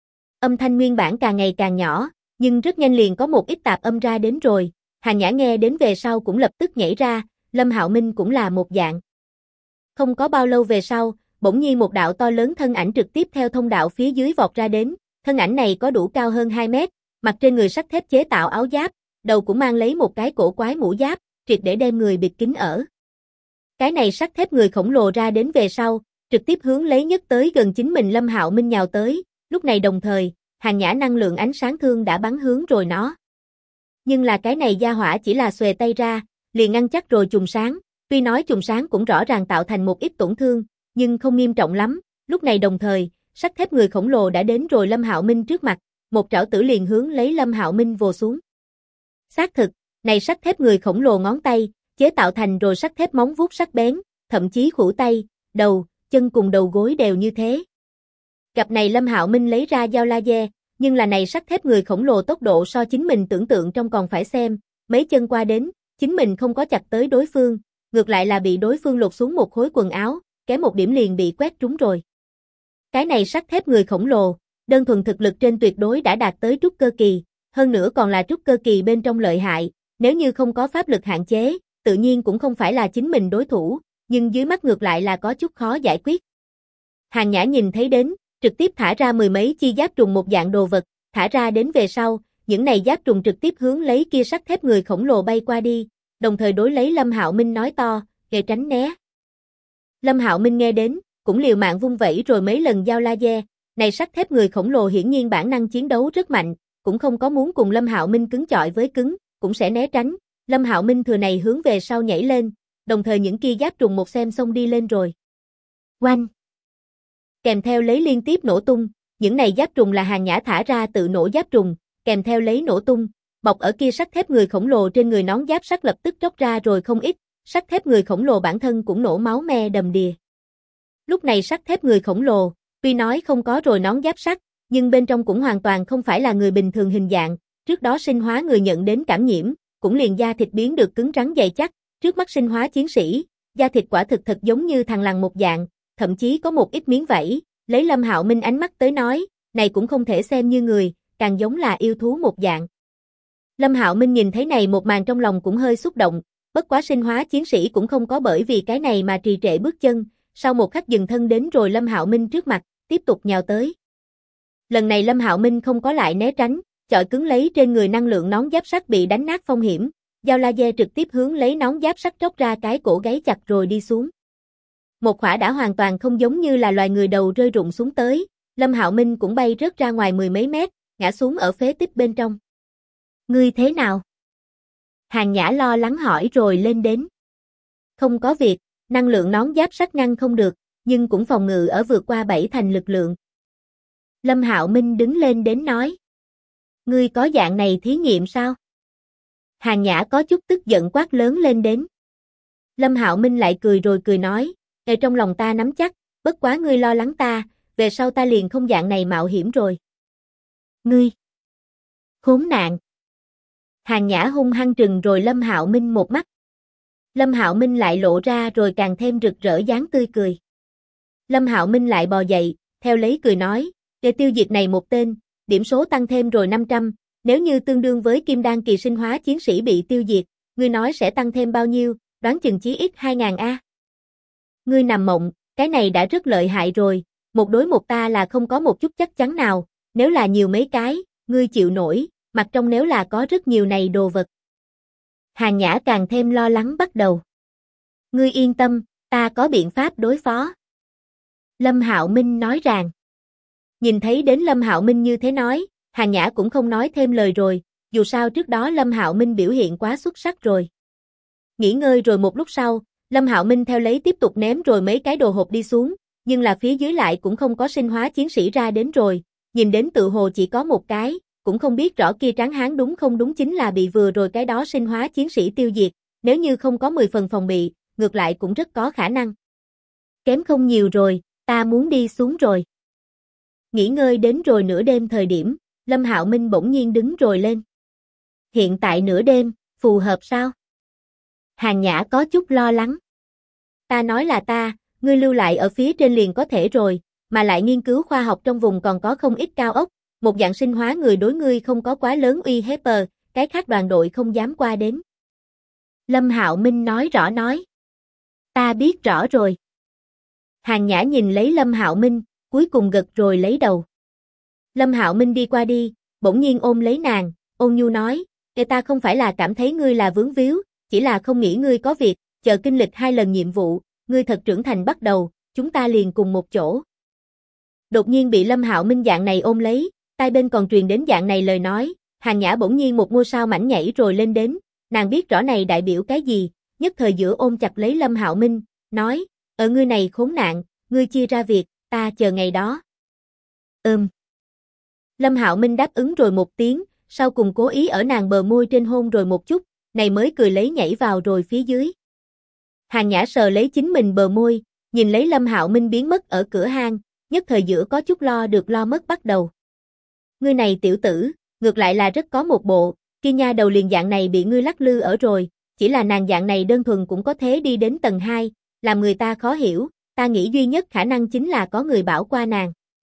Âm thanh nguyên bản càng ngày càng nhỏ, nhưng rất nhanh liền có một ít tạp âm ra đến rồi, Hàn Nhã nghe đến về sau cũng lập tức nhảy ra, Lâm Hạo Minh cũng là một dạng. Không có bao lâu về sau, bỗng nhiên một đạo to lớn thân ảnh trực tiếp theo thông đạo phía dưới vọt ra đến, thân ảnh này có đủ cao hơn 2 mét, mặc trên người sắt thép chế tạo áo giáp, đầu cũng mang lấy một cái cổ quái mũ giáp, triệt để đem người bịt kín ở. Cái này sắt thép người khổng lồ ra đến về sau, trực tiếp hướng lấy nhất tới gần chính mình Lâm Hạo Minh nhào tới, lúc này đồng thời, Hàn Nhã năng lượng ánh sáng thương đã bắn hướng rồi nó. Nhưng là cái này gia hỏa chỉ là xuề tay ra, liền ngăn chắc rồi chùm sáng, tuy nói chùm sáng cũng rõ ràng tạo thành một ít tổn thương, nhưng không nghiêm trọng lắm, lúc này đồng thời, sắt thép người khổng lồ đã đến rồi Lâm Hạo Minh trước mặt, một trảo tử liền hướng lấy Lâm Hạo Minh vồ xuống. Xác thực, này sắt thép người khổng lồ ngón tay, chế tạo thành rồi sắt thép móng vuốt sắc bén, thậm chí khuỷu tay, đầu, chân cùng đầu gối đều như thế. Gặp này Lâm Hạo Minh lấy ra dao laser, nhưng là này sắt thép người khổng lồ tốc độ so chính mình tưởng tượng trong còn phải xem, mấy chân qua đến, chính mình không có chặt tới đối phương, ngược lại là bị đối phương lột xuống một khối quần áo, kém một điểm liền bị quét trúng rồi. Cái này sắt thép người khổng lồ, đơn thuần thực lực trên tuyệt đối đã đạt tới trúc cơ kỳ, hơn nữa còn là trúc cơ kỳ bên trong lợi hại, nếu như không có pháp lực hạn chế, tự nhiên cũng không phải là chính mình đối thủ, nhưng dưới mắt ngược lại là có chút khó giải quyết. Hàn Nhã nhìn thấy đến, trực tiếp thả ra 10 mấy chi giáp trùng một dạng đồ vật, thả ra đến về sau, những này giáp trùng trực tiếp hướng lấy kia sắt thép người khổng lồ bay qua đi, đồng thời đối lấy Lâm Hạo Minh nói to, "Kề tránh né." Lâm Hạo Minh nghe đến, cũng liều mạng vung vẩy rồi mấy lần dao laser, này sắt thép người khổng lồ hiển nhiên bản năng chiến đấu rất mạnh, cũng không có muốn cùng Lâm Hạo Minh cứng chọi với cứng, cũng sẽ né tránh. Lâm Hạo Minh thừa này hướng về sau nhảy lên, đồng thời những kia giáp trùng một xem xông đi lên rồi. Oanh! Kèm theo lấy liên tiếp nổ tung, những này giáp trùng là Hàn Nhã thả ra tự nổ giáp trùng, kèm theo lấy nổ tung, bọc ở kia sắt thép người khổng lồ trên người nón giáp sắt lập tức tróc ra rồi không ít, sắt thép người khổng lồ bản thân cũng nổ máu me đầm đìa. Lúc này sắt thép người khổng lồ, tuy nói không có rồi nón giáp sắt, nhưng bên trong cũng hoàn toàn không phải là người bình thường hình dạng, trước đó sinh hóa người nhận đến cảm nhiễm, cũng liền da thịt biến được cứng rắn dày chắc, trước mắt sinh hóa chiến sĩ, da thịt quả thực thật giống như thằn lằn một dạng, thậm chí có một ít miếng vảy, lấy Lâm Hạo Minh ánh mắt tới nói, này cũng không thể xem như người, càng giống là yêu thú một dạng. Lâm Hạo Minh nhìn thấy này một màn trong lòng cũng hơi xúc động, bất quá sinh hóa chiến sĩ cũng không có bởi vì cái này mà trì trệ bước chân, sau một khắc dừng thân đến rồi Lâm Hạo Minh trước mặt, tiếp tục nhào tới. Lần này Lâm Hạo Minh không có lại né tránh, chọi cứng lấy trên người năng lượng nón giáp sắt bị đánh nát phong hiểm, dao laser trực tiếp hướng lấy nón giáp sắt tróc ra cái cổ gáy chặt rồi đi xuống. Một khỏa đã hoàn toàn không giống như là loài người đầu rơi rụng xuống tới, Lâm Hạo Minh cũng bay rớt ra ngoài 10 mấy mét, ngã xuống ở phế tích bên trong. Ngươi thế nào? Hàn Nhã lo lắng hỏi rồi lên đến. Không có việc, năng lượng nón giáp sắt ngăn không được, nhưng cũng phòng ngự ở vượt qua 7 thành lực lượng. Lâm Hạo Minh đứng lên đến nói. Ngươi có dạng này thí nghiệm sao? Hàn Nhã có chút tức giận quát lớn lên đến. Lâm Hạo Minh lại cười rồi cười nói, "Ở trong lòng ta nắm chắc, bất quá ngươi lo lắng ta, về sau ta liền không dạng này mạo hiểm rồi." Ngươi! Khốn nạn! Hàn Nhã hung hăng trừng rồi Lâm Hạo Minh một mắt. Lâm Hạo Minh lại lộ ra rồi càng thêm rực rỡ dáng tươi cười. Lâm Hạo Minh lại bò dậy, theo lấy cười nói, "Để tiêu diệt này một tên, điểm số tăng thêm rồi 500, nếu như tương đương với kim đan kỳ sinh hóa chiến sĩ bị tiêu diệt, ngươi nói sẽ tăng thêm bao nhiêu, đoán chừng chí ít 2000 a." Ngươi nằm mộng, cái này đã rất lợi hại rồi, một đối một ta là không có một chút chắc chắn nào, nếu là nhiều mấy cái, ngươi chịu nổi, mặt trong nếu là có rất nhiều này đồ vật. Hàn Nhã càng thêm lo lắng bắt đầu. Ngươi yên tâm, ta có biện pháp đối phó. Lâm Hạo Minh nói rằng. Nhìn thấy đến Lâm Hạo Minh như thế nói, Hàn Nhã cũng không nói thêm lời rồi, dù sao trước đó Lâm Hạo Minh biểu hiện quá xuất sắc rồi. Nghỉ ngơi rồi một lúc sau, Lâm Hạo Minh theo lấy tiếp tục ném rồi mấy cái đồ hộp đi xuống, nhưng là phía dưới lại cũng không có sinh hóa chiến sĩ ra đến rồi, nhìn đến tự hồ chỉ có một cái, cũng không biết rõ kia tráng hán đúng không đúng chính là bị vừa rồi cái đó sinh hóa chiến sĩ tiêu diệt, nếu như không có 10 phần phòng bị, ngược lại cũng rất có khả năng. Kém không nhiều rồi, ta muốn đi xuống rồi. Nghỉ ngơi đến rồi nửa đêm thời điểm, Lâm Hạo Minh bỗng nhiên đứng rồi lên. Hiện tại nửa đêm, phù hợp sao? Hàn Nhã có chút lo lắng. Ta nói là ta, ngươi lưu lại ở phía trên liền có thể rồi, mà lại nghiên cứu khoa học trong vùng còn có không ít cao ốc, một dạng sinh hóa người đối ngươi không có quá lớn uy hiếp, cái khác đoàn đội không dám qua đến. Lâm Hạo Minh nói rõ nói. Ta biết rõ rồi. Hàn Nhã nhìn lấy Lâm Hạo Minh, cuối cùng gật rồi lấy đầu. Lâm Hạo Minh đi qua đi, bỗng nhiên ôm lấy nàng, ôn nhu nói, ta không phải là cảm thấy ngươi là vướng víu, chỉ là không nghĩ ngươi có việc, chờ kinh lịch 2 lần nhiệm vụ, ngươi thật trưởng thành bắt đầu, chúng ta liền cùng một chỗ. Đột nhiên bị Lâm Hạo Minh dạng này ôm lấy, tai bên còn truyền đến dạng này lời nói, Hàn Nhã bỗng nhiên một ngôi sao mảnh nhảy rồi lên đến, nàng biết rõ này đại biểu cái gì, nhất thời giữa ôm chặt lấy Lâm Hạo Minh, nói, ở ngươi này khốn nạn, ngươi chia ra việc, ta chờ ngày đó. Lâm Hạo Minh đáp ứng rồi một tiếng, sau cùng cố ý ở nàng bờ môi trên hôn rồi một chút, này mới cười lấy nhảy vào rồi phía dưới. Hàn Nhã sờ lấy chính mình bờ môi, nhìn lấy Lâm Hạo Minh biến mất ở cửa hang, nhất thời giữa có chút lo được lo mất bắt đầu. Ngươi này tiểu tử, ngược lại là rất có một bộ, kia nha đầu liền dạng này bị ngươi lắc lư ở rồi, chỉ là nàng dạng này đơn thuần cũng có thế đi đến tầng 2, làm người ta khó hiểu, ta nghĩ duy nhất khả năng chính là có người bảo qua nàng.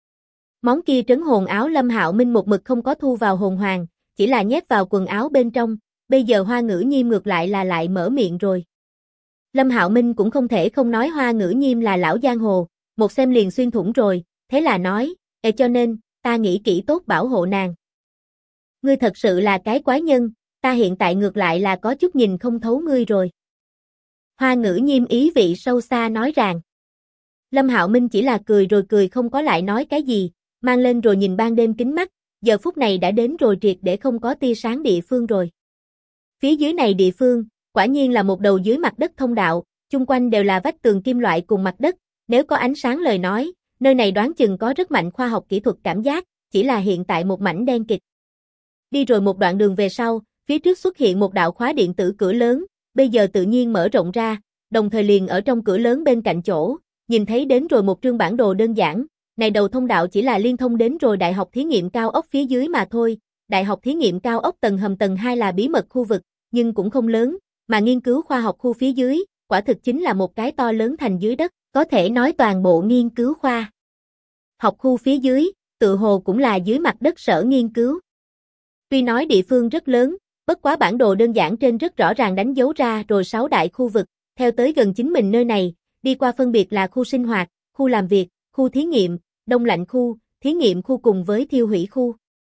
Món kia trấn hồn áo Lâm Hạo Minh một mực không có thu vào hồn hoàng, chỉ là nhét vào quần áo bên trong, bây giờ Hoa Ngữ Nhiêm ngược lại là lại mở miệng rồi. Lâm Hạo Minh cũng không thể không nói Hoa Ngữ Nhiêm là lão giang hồ, một xem liền xuyên thủng rồi, thế là nói, cho nên, ta nghĩ kỹ tốt bảo hộ nàng. Ngươi thật sự là cái quái nhân, ta hiện tại ngược lại là có chút nhìn không thấu ngươi rồi. Hoa Ngữ Nhiêm ý vị sâu xa nói rằng. Lâm Hạo Minh chỉ là cười rồi cười không có lại nói cái gì, mang lên rồi nhìn ban đêm kính mắt, giờ phút này đã đến rồi triệt để không có tia sáng địa phương rồi. Phía dưới này địa phương, quả nhiên là một đầu dưới mặt đất thông đạo, chung quanh đều là vách tường kim loại cùng mặt đất, nếu có ánh sáng lời nói, nơi này đoán chừng có rất mạnh khoa học kỹ thuật cảm giác, chỉ là hiện tại một mảnh đen kịt. Đi rồi một đoạn đường về sau, phía trước xuất hiện một đạo khóa điện tử cửa lớn, bây giờ tự nhiên mở rộng ra, đồng thời liền ở trong cửa lớn bên cạnh chỗ, nhìn thấy đến rồi một trương bản đồ đơn giản, này đầu thông đạo chỉ là liên thông đến rồi đại học thí nghiệm cao ốc phía dưới mà thôi, đại học thí nghiệm cao ốc tầng hầm tầng 2 là bí mật khu vực, nhưng cũng không lớn, mà nghiên cứu khoa học khu phía dưới, quả thực chính là một cái to lớn thành dưới đất, có thể nói toàn bộ nghiên cứu khoa học khu phía dưới, tự hồ cũng là dưới mặt đất sở nghiên cứu. Tuy nói địa phương rất lớn, bất quá bản đồ đơn giản trên rất rõ ràng đánh dấu ra rồi 6 đại khu vực, theo tới gần chính mình nơi này, đi qua phân biệt là khu sinh hoạt, khu làm việc, khu thí nghiệm, đông lạnh khu, thí nghiệm khu cùng với thiêu hủy khu.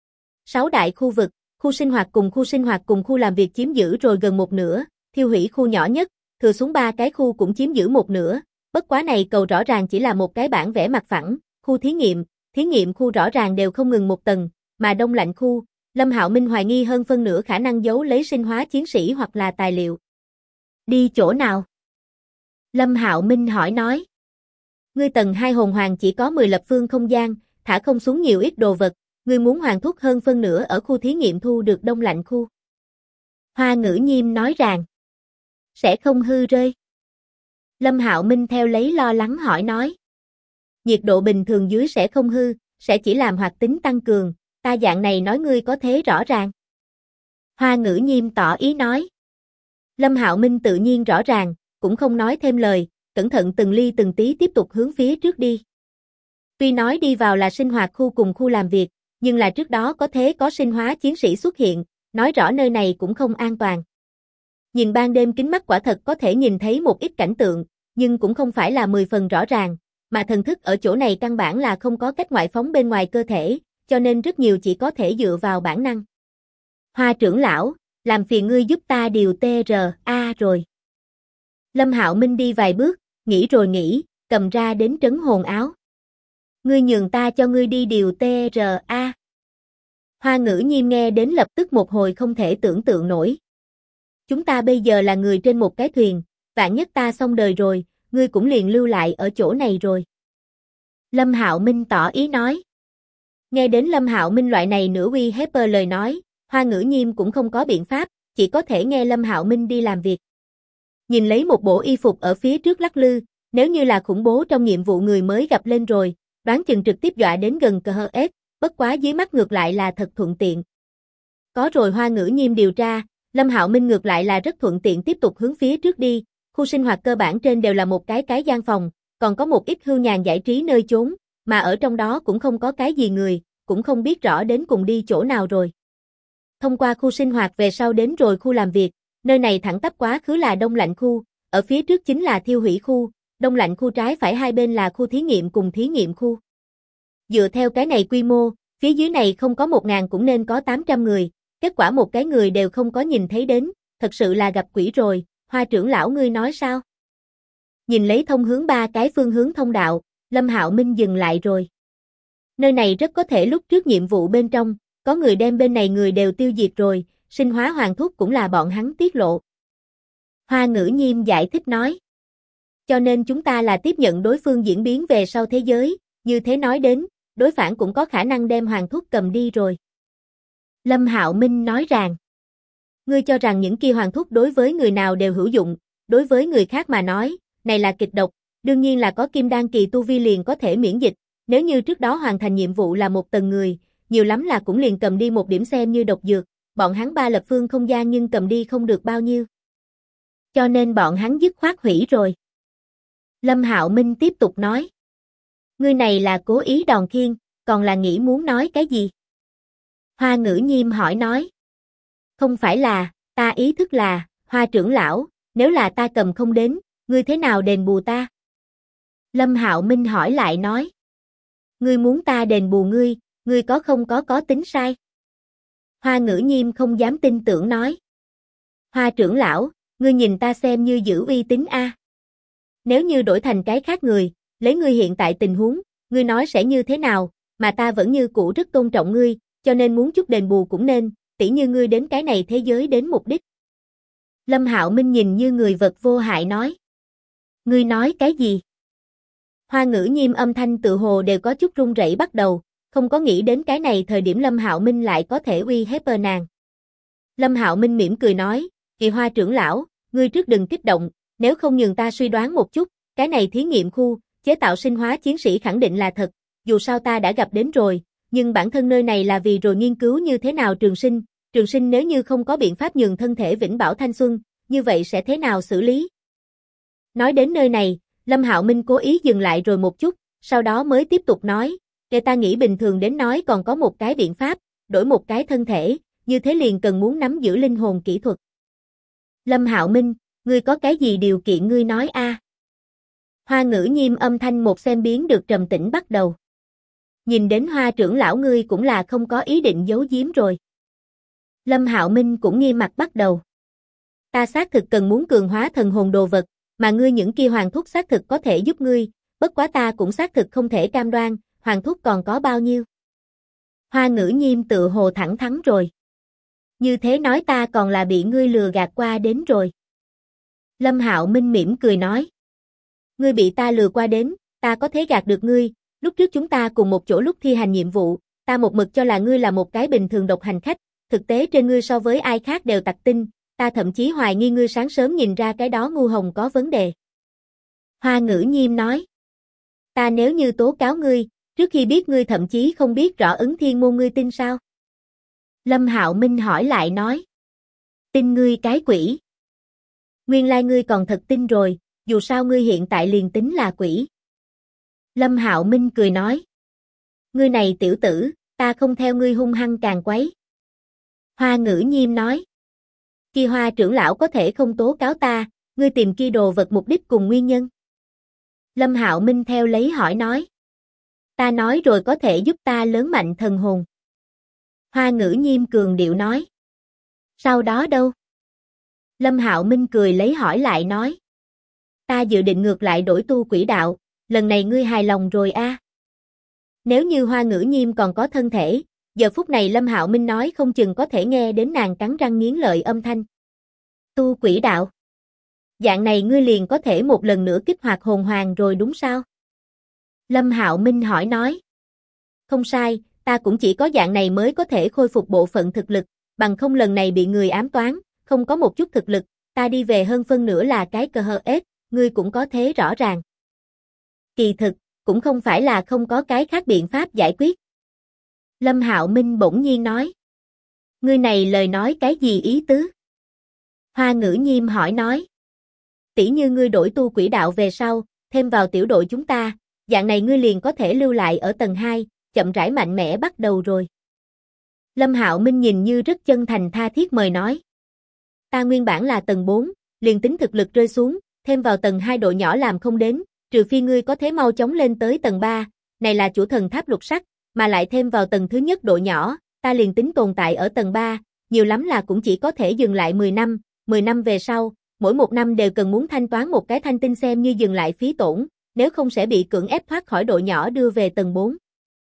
6 đại khu vực, khu sinh hoạt cùng khu làm việc chiếm giữ rồi gần một nửa, thiêu hủy khu nhỏ nhất, thừa xuống 3 cái khu cũng chiếm giữ một nửa, bất quá này cầu rõ ràng chỉ là một cái bản vẽ mặt phẳng, khu thí nghiệm khu rõ ràng đều không ngừng một tầng, mà đông lạnh khu, Lâm Hạo Minh hoài nghi hơn phân nửa khả năng giấu lấy sinh hóa chiến sĩ hoặc là tài liệu. Đi chỗ nào? Lâm Hạo Minh hỏi nói. Ngươi tầng 2 hồn hoàng chỉ có 10 lập phương không gian, thả không xuống nhiều ít đồ vật, ngươi muốn hoàn thúc hơn phân nửa ở khu thí nghiệm thu được đông lạnh khu. Hoa Ngữ Nhiêm nói rằng, sẽ không hư rơi. Lâm Hạo Minh theo lấy lo lắng hỏi nói. Nhiệt độ bình thường dưới sẽ không hư, sẽ chỉ làm hoạt tính tăng cường, ta dạng này nói ngươi có thế rõ ràng. Hoa Ngữ Nhiêm tỏ ý nói. Lâm Hạo Minh tự nhiên rõ ràng, cũng không nói thêm lời, cẩn thận từng ly từng tí tiếp tục hướng phía trước đi. Tuy nói đi vào là sinh hoạt khu cùng khu làm việc, nhưng là trước đó có thế có sinh hóa chiến sĩ xuất hiện, nói rõ nơi này cũng không an toàn. Nhìn ban đêm kính mắt quả thật có thể nhìn thấy một ít cảnh tượng, nhưng cũng không phải là 10 phần rõ ràng, mà thần thức ở chỗ này căn bản là không có cách ngoại phóng bên ngoài cơ thể, cho nên rất nhiều chỉ có thể dựa vào bản năng. Hoa trưởng lão, làm phiền ngươi giúp ta điều TRA rồi. Lâm Hạo Minh đi vài bước, nghĩ rồi nghĩ, cầm ra đến trấn hồn áo. Ngươi nhường ta cho ngươi đi điều TRA. Hoa Ngữ Nhiêm nghe đến lập tức một hồi không thể tưởng tượng nổi. Chúng ta bây giờ là người trên một cái thuyền, vạn nhất ta xong đời rồi, ngươi cũng liền lưu lại ở chỗ này rồi. Lâm Hạo Minh tỏ ý nói. Nghe đến Lâm Hạo Minh loại này nửa uy hiếp lời nói, Hoa Ngữ Nhiêm cũng không có biện pháp, chỉ có thể nghe Lâm Hạo Minh đi làm việc. Nhìn lấy một bộ y phục ở phía trước lắc lư, nếu như là khủng bố trong nhiệm vụ người mới gặp lên rồi, đoán chừng trực tiếp dọa đến gần cờ ép, bất quá dưới mắt ngược lại là thật thuận tiện. Có rồi Hoa Ngữ Nhiêm điều tra, Lâm Hạo Minh ngược lại là rất thuận tiện tiếp tục hướng phía trước đi, khu sinh hoạt cơ bản trên đều là một cái gian phòng, còn có một ít hưu nhàn giải trí nơi chốn, mà ở trong đó cũng không có cái gì người, cũng không biết rõ đến cùng đi chỗ nào rồi. Thông qua khu sinh hoạt về sau đến rồi khu làm việc, nơi này thẳng tắp quá khứ là đông lạnh khu, ở phía trước chính là thiêu hủy khu, đông lạnh khu trái phải hai bên là khu thí nghiệm cùng thí nghiệm khu. Dựa theo cái này quy mô, phía dưới này không có 1.000 cũng nên có 800 người, kết quả một cái người đều không có nhìn thấy đến, thật sự là gặp quỷ rồi, Hoa trưởng lão ngươi nói sao? Nhìn lấy thông hướng ba cái phương hướng thông đạo, Lâm Hạo Minh dừng lại rồi. Nơi này rất có thể lúc trước nhiệm vụ bên trong, có người đem bên này người đều tiêu diệt rồi, sinh hóa hoàng thuốc cũng là bọn hắn tiết lộ. Hoa Ngữ Nhiêm giải thích nói. Cho nên chúng ta là tiếp nhận đối phương diễn biến về sau thế giới, như thế nói đến, đối phản cũng có khả năng đem hoàng thuốc cầm đi rồi. Lâm Hạo Minh nói rằng, ngươi cho rằng những kia hoàng thuốc đối với người nào đều hữu dụng, đối với người khác mà nói, này là kịch độc, đương nhiên là có kim đan kỳ tu vi liền có thể miễn dịch, nếu như trước đó hoàn thành nhiệm vụ là một tầng người, nhiều lắm là cũng liền cầm đi một điểm xem như độc dược, bọn hắn ba lập phương không gian nhưng cầm đi không được bao nhiêu. Cho nên bọn hắn dứt khoát hủy rồi. Lâm Hạo Minh tiếp tục nói. Ngươi này là cố ý đòn khiên, còn là nghĩ muốn nói cái gì? Hoa Ngữ Nhiêm hỏi nói. Không phải là, ta ý thức là, Hoa trưởng lão, nếu là ta cầm không đến, ngươi thế nào đền bù ta? Lâm Hạo Minh hỏi lại nói. Ngươi muốn ta đền bù ngươi, ngươi có không có tính sai? Hoa Ngữ Nhiêm không dám tin tưởng nói. Hoa trưởng lão, ngươi nhìn ta xem như giữ uy tín a. Nếu như đổi thành cái khác người, lấy ngươi hiện tại tình huống, ngươi nói sẽ như thế nào, mà ta vẫn như cũ rất tôn trọng ngươi, cho nên muốn chút đền bù cũng nên, tỉ như ngươi đến cái này thế giới đến mục đích. Lâm Hạo Minh nhìn như người vật vô hại nói. Ngươi nói cái gì? Hoa Ngữ Nhiêm âm thanh tự hồ đều có chút run rẩy bắt đầu, không có nghĩ đến cái này thời điểm Lâm Hạo Minh lại có thể uy hiếp nàng. Lâm Hạo Minh mỉm cười nói, Kỳ Hoa trưởng lão, ngươi trước đừng kích động, nếu không nhường ta suy đoán một chút, cái này thí nghiệm khu, chế tạo sinh hóa chiến sĩ khẳng định là thật, dù sao ta đã gặp đến rồi, nhưng bản thân nơi này là vì rồi nghiên cứu như thế nào trường sinh nếu như không có biện pháp nhường thân thể vĩnh bảo thanh xuân, như vậy sẽ thế nào xử lý? Nói đến nơi này, Lâm Hạo Minh cố ý dừng lại rồi một chút, sau đó mới tiếp tục nói, kể ta nghĩ bình thường đến nói còn có một cái biện pháp, đổi một cái thân thể, như thế liền cần muốn nắm giữ linh hồn kỹ thuật. Lâm Hạo Minh, ngươi có cái gì điều kiện ngươi nói a? Hoa Ngữ Nhiêm âm thanh một xem biến được trầm tĩnh bắt đầu. Nhìn đến Hoa trưởng lão ngươi cũng là không có ý định giấu giếm rồi. Lâm Hạo Minh cũng nghiêm mặt bắt đầu. Ta xác thực cần muốn cường hóa thần hồn đồ vật, mà ngươi những kia hoàng thuốc xác thực có thể giúp ngươi, bất quá ta cũng xác thực không thể cam đoan, hoàng thuốc còn có bao nhiêu. Hoa Ngữ Nhiêm tự hồ thẳng thắn rồi. Như thế nói ta còn là bị ngươi lừa gạt qua đến rồi. Lâm Hạo Minh mỉm cười nói. Ngươi bị ta lừa qua đến, ta có thể gạt được ngươi, lúc trước chúng ta cùng một chỗ lúc thi hành nhiệm vụ, ta một mực cho là ngươi là một cái bình thường độc hành khách, thực tế trên ngươi so với ai khác đều tặc tinh, ta thậm chí hoài nghi ngươi sáng sớm nhìn ra cái đó ngu hồng có vấn đề. Hoa Ngữ Nhiêm nói. Ta nếu như tố cáo ngươi, trước khi biết ngươi thậm chí không biết rõ ứng thiên môn ngươi tin sao? Lâm Hạo Minh hỏi lại nói. Tin ngươi cái quỷ. Nguyên lai ngươi còn thật tin rồi, dù sao ngươi hiện tại liền tính là quỷ. Lâm Hạo Minh cười nói. Ngươi này tiểu tử, ta không theo ngươi hung hăng càng quấy. Hoa Ngữ Nhiêm nói. Kia Hoa trưởng lão có thể không tố cáo ta, ngươi tìm kia đồ vật mục đích cùng nguyên nhân. Lâm Hạo Minh theo lấy hỏi nói. Ta nói rồi có thể giúp ta lớn mạnh thần hồn. Hoa Ngữ Nhiêm cường điệu nói. Sau đó đâu? Lâm Hạo Minh cười lấy hỏi lại nói. Ta dự định ngược lại đổi tu quỷ đạo, lần này ngươi hài lòng rồi a? Nếu như Hoa Ngữ Nhiêm còn có thân thể, giờ phút này Lâm Hạo Minh nói không chừng có thể nghe đến nàng cắn răng nghiến lợi âm thanh. Tu quỷ đạo. Dạng này ngươi liền có thể một lần nữa kích hoạt hồn hoàng rồi đúng sao? Lâm Hạo Minh hỏi nói. Không sai, ta cũng chỉ có dạng này mới có thể khôi phục bộ phận thực lực, bằng không lần này bị người ám toán, không có một chút thực lực, ta đi về hơn phân nửa là cái cờ hờ ết, ngươi cũng có thế rõ ràng. Kỳ thực, cũng không phải là không có cái khác biện pháp giải quyết. Lâm Hạo Minh bỗng nhiên nói. Ngươi này lời nói cái gì ý tứ? Hoa Ngữ Nhiêm hỏi nói. Tỷ như ngươi đổi tu quỷ đạo về sau, thêm vào tiểu đội chúng ta, dạng này ngươi liền có thể lưu lại ở tầng 2, chậm rãi mạnh mẽ bắt đầu rồi. Lâm Hạo Minh nhìn như rất chân thành tha thiết mời nói. Ta nguyên bản là tầng 4, liền tính thực lực rơi xuống, thêm vào tầng 2 độ nhỏ làm không đến, trừ phi ngươi có thể mau chóng lên tới tầng 3, này là chủ thần tháp lục sắc, mà lại thêm vào tầng thứ nhất độ nhỏ, ta liền tính tồn tại ở tầng 3, nhiều lắm là cũng chỉ có thể dừng lại 10 năm về sau, mỗi một năm đều cần muốn thanh toán một cái thanh tinh xem như dừng lại phí tổn, nếu không sẽ bị cưỡng ép thoát khỏi độ nhỏ đưa về tầng 4.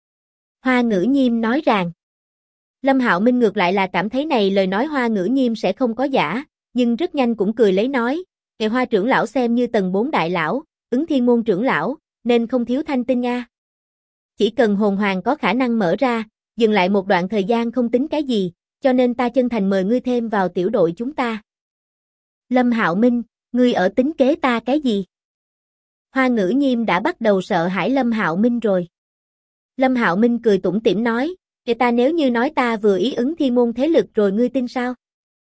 Hoa Ngữ Nhiêm nói rằng. Lâm Hạo Minh ngược lại là cảm thấy này lời nói Hoa Ngữ Nhiêm sẽ không có giả, nhưng rất nhanh cũng cười lấy nói, Nghệ Hoa trưởng lão xem như tầng 4 đại lão, Ứng Thiên môn trưởng lão, nên không thiếu thanh tinh nha. Chỉ cần hồn hoàng có khả năng mở ra, dừng lại một đoạn thời gian không tính cái gì, cho nên ta chân thành mời ngươi thêm vào tiểu đội chúng ta. Lâm Hạo Minh, ngươi ở tính kế ta cái gì? Hoa Ngữ Nhiêm đã bắt đầu sợ hãi Lâm Hạo Minh rồi. Lâm Hạo Minh cười tủm tỉm nói, "Vậy ta nếu như nói ta vừa ý Ứng Thiên môn thế lực rồi ngươi tin sao?"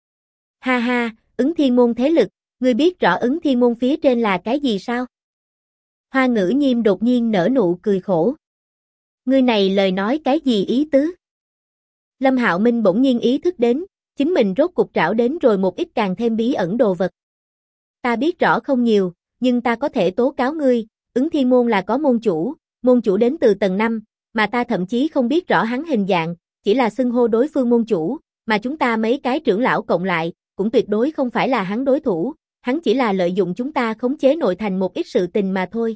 Ha ha, Ứng Thiên môn thế lực, ngươi biết rõ Ứng Thiên môn phía trên là cái gì sao? Hoa Ngữ Nhiêm đột nhiên nở nụ cười khổ. Ngươi này lời nói cái gì ý tứ? Lâm Hạo Minh bỗng nhiên ý thức đến, chính mình rốt cục trảo đến rồi một ít càng thêm bí ẩn đồ vật. Ta biết rõ không nhiều, nhưng ta có thể tố cáo ngươi, Ứng Thiên môn là có môn chủ đến từ tầng 5, mà ta thậm chí không biết rõ hắn hình dạng, chỉ là xưng hô đối phương môn chủ, mà chúng ta mấy cái trưởng lão cộng lại, cũng tuyệt đối không phải là hắn đối thủ, hắn chỉ là lợi dụng chúng ta khống chế nội thành một ít sự tình mà thôi.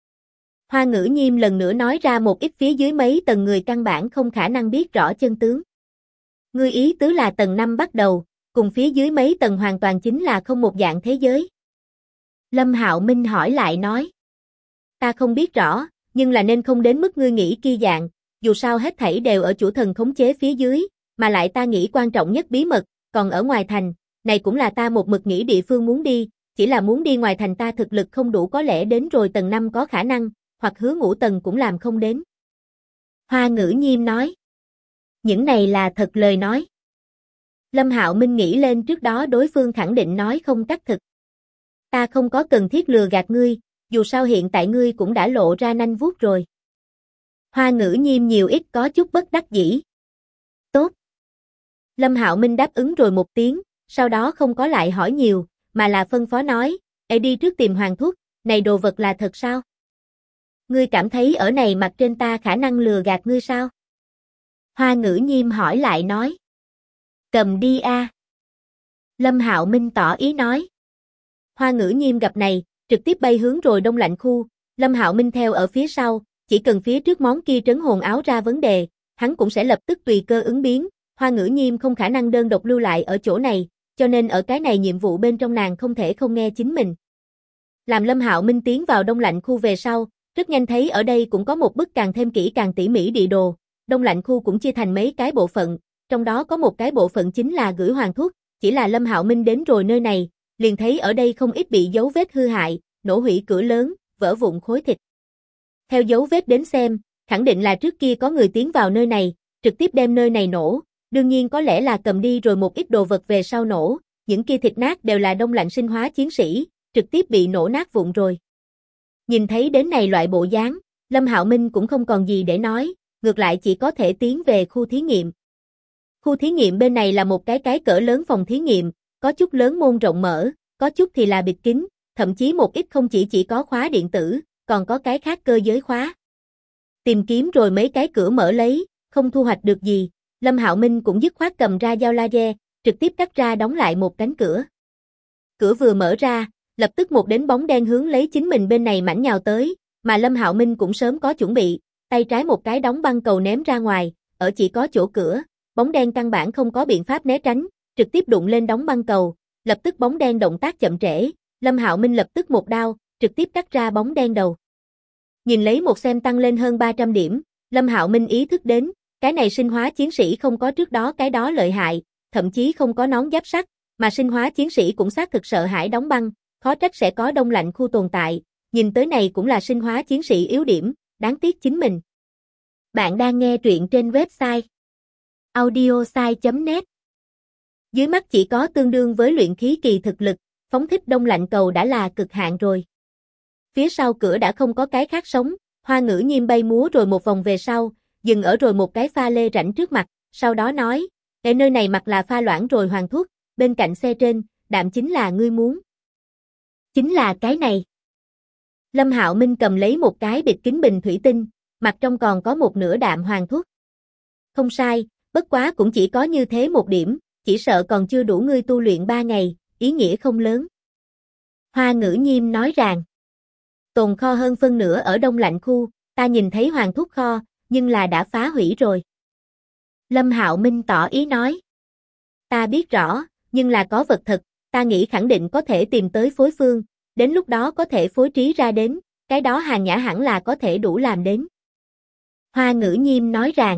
Hoa Ngữ Nhiêm lần nữa nói ra một ít phía dưới mấy tầng người căn bản không khả năng biết rõ chân tướng. Ngươi ý tứ là tầng 5 bắt đầu, cùng phía dưới mấy tầng hoàn toàn chính là không một dạng thế giới. Lâm Hạo Minh hỏi lại nói. Ta không biết rõ, nhưng là nên không đến mức ngươi nghĩ kia dạng, dù sao hết thảy đều ở chủ thần khống chế phía dưới, mà lại ta nghĩ quan trọng nhất bí mật, còn ở ngoài thành, này cũng là ta một mực nghĩ địa phương muốn đi, chỉ là muốn đi ngoài thành ta thực lực không đủ có lẽ đến rồi tầng 5 có khả năng, hoặc hứa ngũ tầng cũng làm không đến. Hoa Ngữ Nhiêm nói. Những này là thật lời nói. Lâm Hạo Minh nghĩ lên trước đó đối phương khẳng định nói không cắt thực. Ta không có cần thiết lừa gạt ngươi, dù sao hiện tại ngươi cũng đã lộ ra nanh vuốt rồi. Hoa Ngữ Nhiêm nhiều ít có chút bất đắc dĩ. Tốt. Lâm Hạo Minh đáp ứng rồi một tiếng, sau đó không có lại hỏi nhiều, mà là phân phó nói, "Ê đi trước tìm hoàng thuốc, này đồ vật là thật sao? Ngươi cảm thấy ở này mặt trên ta khả năng lừa gạt ngươi sao?" Hoa Ngữ Nhiêm hỏi lại nói. "Cầm đi a." Lâm Hạo Minh tỏ ý nói. Hoa Ngữ Nhiêm gặp này, trực tiếp bay hướng rồi đông lạnh khu, Lâm Hạo Minh theo ở phía sau, chỉ cần phía trước món kia trấn hồn áo ra vấn đề, hắn cũng sẽ lập tức tùy cơ ứng biến, Hoa Ngữ Nhiêm không khả năng đơn độc lưu lại ở chỗ này, cho nên ở cái này nhiệm vụ bên trong nàng không thể không nghe chính mình. Làm Lâm Hạo Minh tiến vào đông lạnh khu về sau, rất nhanh thấy ở đây cũng có một bức càng thêm kỹ càng tỉ mỉ địa đồ, đông lạnh khu cũng chia thành mấy cái bộ phận, trong đó có một cái bộ phận chính là gửi hoàng thuốc, chỉ là Lâm Hạo Minh đến rồi nơi này, liền thấy ở đây không ít bị dấu vết hư hại, nổ hủy cửa lớn, vỡ vụn khối thịt. Theo dấu vết đến xem, khẳng định là trước kia có người tiến vào nơi này, trực tiếp đem nơi này nổ, đương nhiên có lẽ là cầm đi rồi một ít đồ vật về sau nổ, những kia thịt nát đều là đông lạnh sinh hóa chiến sĩ, trực tiếp bị nổ nát vụn rồi. Nhìn thấy đến này loại bộ dáng, Lâm Hạo Minh cũng không còn gì để nói, ngược lại chỉ có thể tiến về khu thí nghiệm. Khu thí nghiệm bên này là một cái cỡ lớn phòng thí nghiệm, có chút lớn môn rộng mở, có chút thì là bịt kín, thậm chí một ít không chỉ có khóa điện tử, còn có cái khác cơ giới khóa. Tìm kiếm rồi mấy cái cửa mở lấy, không thu hoạch được gì, Lâm Hạo Minh cũng dứt khoát cầm ra dao laser, trực tiếp cắt ra đóng lại một cánh cửa. Cửa vừa mở ra, lập tức một đến bóng đen hướng lấy chính mình bên này mãnh nhào tới, mà Lâm Hạo Minh cũng sớm có chuẩn bị, tay trái một cái đóng băng cầu ném ra ngoài, ở chỉ có chỗ cửa, bóng đen căn bản không có biện pháp né tránh, trực tiếp đụng lên đóng băng cầu, lập tức bóng đen động tác chậm trễ, Lâm Hạo Minh lập tức một đao, trực tiếp cắt ra bóng đen đầu. Nhìn lấy một xem tăng lên hơn 300 điểm, Lâm Hạo Minh ý thức đến, cái này sinh hóa chiến sĩ không có trước đó cái đó lợi hại, thậm chí không có nón giáp sắt, mà sinh hóa chiến sĩ cũng xác thực sợ hãi đóng băng, khó trách sẽ có đông lạnh khu tồn tại, nhìn tới này cũng là sinh hóa chiến sĩ yếu điểm, đáng tiếc chính mình. Bạn đang nghe truyện trên website audiosai.net. Dưới mắt chỉ có tương đương với luyện khí kỳ thực lực, phóng thích đông lạnh cầu đã là cực hạn rồi. Phía sau cửa đã không có cái khác sống, Hoa Ngữ Nhiêm bay múa rồi một vòng về sau, dừng ở rồi một cái pha lê rãnh trước mặt, sau đó nói, nơi này mặt là pha loãng rồi hoàng thuốc, bên cạnh xe trên, đạm chính là ngươi muốn. Chính là cái này. Lâm Hạo Minh cầm lấy một cái bịt kính bình thủy tinh, mặt trong còn có một nửa đạm hoàng thuốc. Không sai, bất quá cũng chỉ có như thế một điểm, chỉ sợ còn chưa đủ ngươi tu luyện 3 ngày, ý nghĩa không lớn. Hoa Ngữ Nhiêm nói rằng, tồn kho hơn phân nửa ở đông lạnh khu, ta nhìn thấy hoàng thuốc kho, nhưng là đã phá hủy rồi. Lâm Hạo Minh tỏ ý nói, ta biết rõ, nhưng là có vật thật, ta nghĩ khẳng định có thể tìm tới phối phương, đến lúc đó có thể phối trí ra đến, cái đó Hàng Nhã hẳn là có thể đủ làm đến. Hoa Ngữ Nhiêm nói rằng,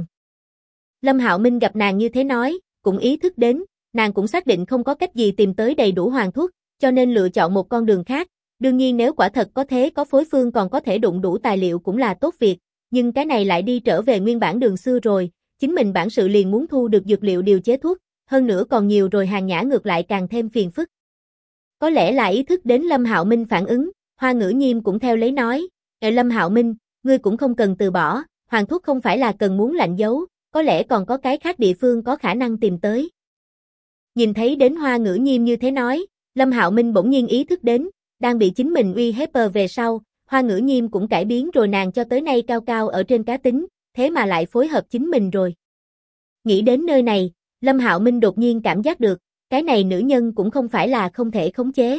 Lâm Hạo Minh gặp nàng như thế nói, cũng ý thức đến, nàng cũng xác định không có cách gì tìm tới đầy đủ hoàng thuốc, cho nên lựa chọn một con đường khác. Đương nhiên nếu quả thật có thế có phối phương còn có thể đụng đủ tài liệu cũng là tốt việc, nhưng cái này lại đi trở về nguyên bản đường xưa rồi, chính mình bản sự liền muốn thu được dược liệu điều chế thuốc, hơn nữa còn nhiều rồi Hàng Nhã ngược lại càng thêm phiền phức. Có lẽ là ý thức đến Lâm Hạo Minh phản ứng, Hoa Ngữ Nhiêm cũng theo lấy nói, Lâm Hạo Minh, ngươi cũng không cần từ bỏ, hoàng thuốc không phải là cần muốn lạnh giấu, có lẽ còn có cái khác địa phương có khả năng tìm tới. Nhìn thấy đến Hoa Ngữ Nhiêm như thế nói, Lâm Hạo Minh bỗng nhiên ý thức đến, đang bị chính mình uy hiếp về sau, Hoa Ngữ Nhiêm cũng cải biến rồi nàng cho tới nay cao cao ở trên cá tính, thế mà lại phối hợp chính mình rồi. Nghĩ đến nơi này, Lâm Hạo Minh đột nhiên cảm giác được, cái này nữ nhân cũng không phải là không thể khống chế.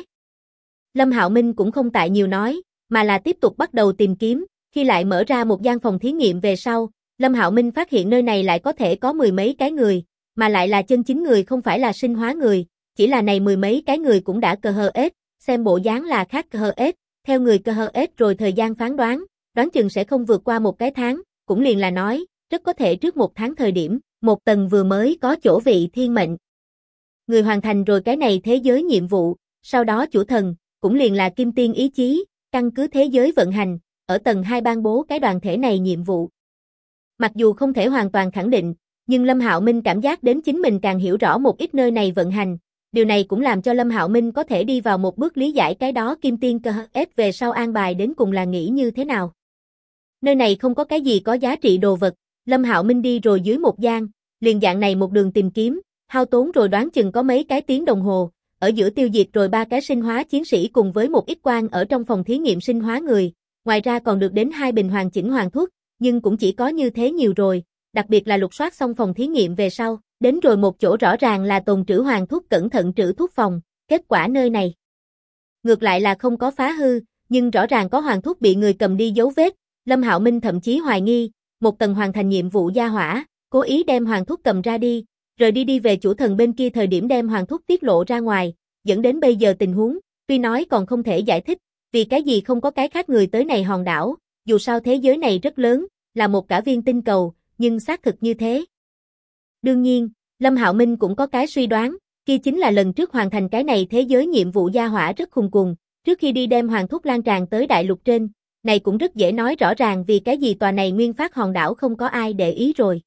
Lâm Hạo Minh cũng không tại nhiều nói, mà là tiếp tục bắt đầu tìm kiếm, khi lại mở ra một gian phòng thí nghiệm về sau, Lâm Hạo Minh phát hiện nơi này lại có thể có mười mấy cái người, mà lại là chân chính người không phải là sinh hóa người, chỉ là này mười mấy cái người cũng đã cờ hờ ết, xem bộ dáng là khác cờ hờ ết, theo người cờ hờ ết rồi thời gian phán đoán, đoán chừng sẽ không vượt qua một cái tháng, cũng liền là nói, rất có thể trước một tháng thời điểm, một tầng vừa mới có chỗ vị thiên mệnh. Người hoàn thành rồi cái này thế giới nhiệm vụ, sau đó chủ thần, cũng liền là kim tiên ý chí, căn cứ thế giới vận hành, ở tầng 2 ban bố cái đoàn thể này nhiệm vụ. Mặc dù không thể hoàn toàn khẳng định, nhưng Lâm Hạo Minh cảm giác đến chính mình càng hiểu rõ một ít nơi này vận hành, điều này cũng làm cho Lâm Hạo Minh có thể đi vào một bước lý giải cái đó kim tiên cơ ép về sau an bài đến cùng là nghĩ như thế nào. Nơi này không có cái gì có giá trị đồ vật, Lâm Hạo Minh đi rồi dưới một gian, liền dạng này một đường tìm kiếm, hao tốn rồi đoán chừng có mấy cái tiếng đồng hồ, ở giữa tiêu diệt rồi 3 cái sinh hóa chiến sĩ cùng với một ít quan ở trong phòng thí nghiệm sinh hóa người, ngoài ra còn được đến 2 bình hoàn chỉnh hoàng thuốc, nhưng cũng chỉ có như thế nhiều rồi, đặc biệt là lục soát xong phòng thí nghiệm về sau, đến rồi một chỗ rõ ràng là tồn trữ hoàng thuốc cẩn thận trữ thuốc phòng, kết quả nơi này ngược lại là không có phá hư, nhưng rõ ràng có hoàng thuốc bị người cầm đi dấu vết, Lâm Hạo Minh thậm chí hoài nghi, một tầng hoàn thành nhiệm vụ gia hỏa, cố ý đem hoàng thuốc cầm ra đi, rồi đi về chủ thần bên kia thời điểm đem hoàng thuốc tiết lộ ra ngoài, dẫn đến bây giờ tình huống, tuy nói còn không thể giải thích, vì cái gì không có cái khác người tới này hòn đảo, dù sao thế giới này rất lớn, là một cả viên tinh cầu, nhưng xác thực như thế. Đương nhiên, Lâm Hạo Minh cũng có cái suy đoán, kia chính là lần trước hoàn thành cái này thế giới nhiệm vụ gia hỏa rất khùng cùng, trước khi đi đem hoàng thuốc lan tràn tới đại lục trên, này cũng rất dễ nói rõ ràng vì cái gì tòa này nguyên phát hòn đảo không có ai để ý rồi.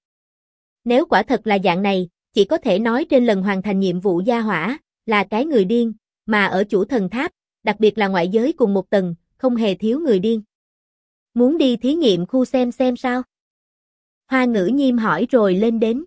Nếu quả thật là dạng này, chỉ có thể nói trên lần hoàn thành nhiệm vụ gia hỏa, là cái người điên, mà ở chủ thần tháp, đặc biệt là ngoại giới cùng một tầng, không hề thiếu người điên. Muốn đi thí nghiệm khu xem sao? Hoa Ngữ Nhiêm hỏi rồi lên đến.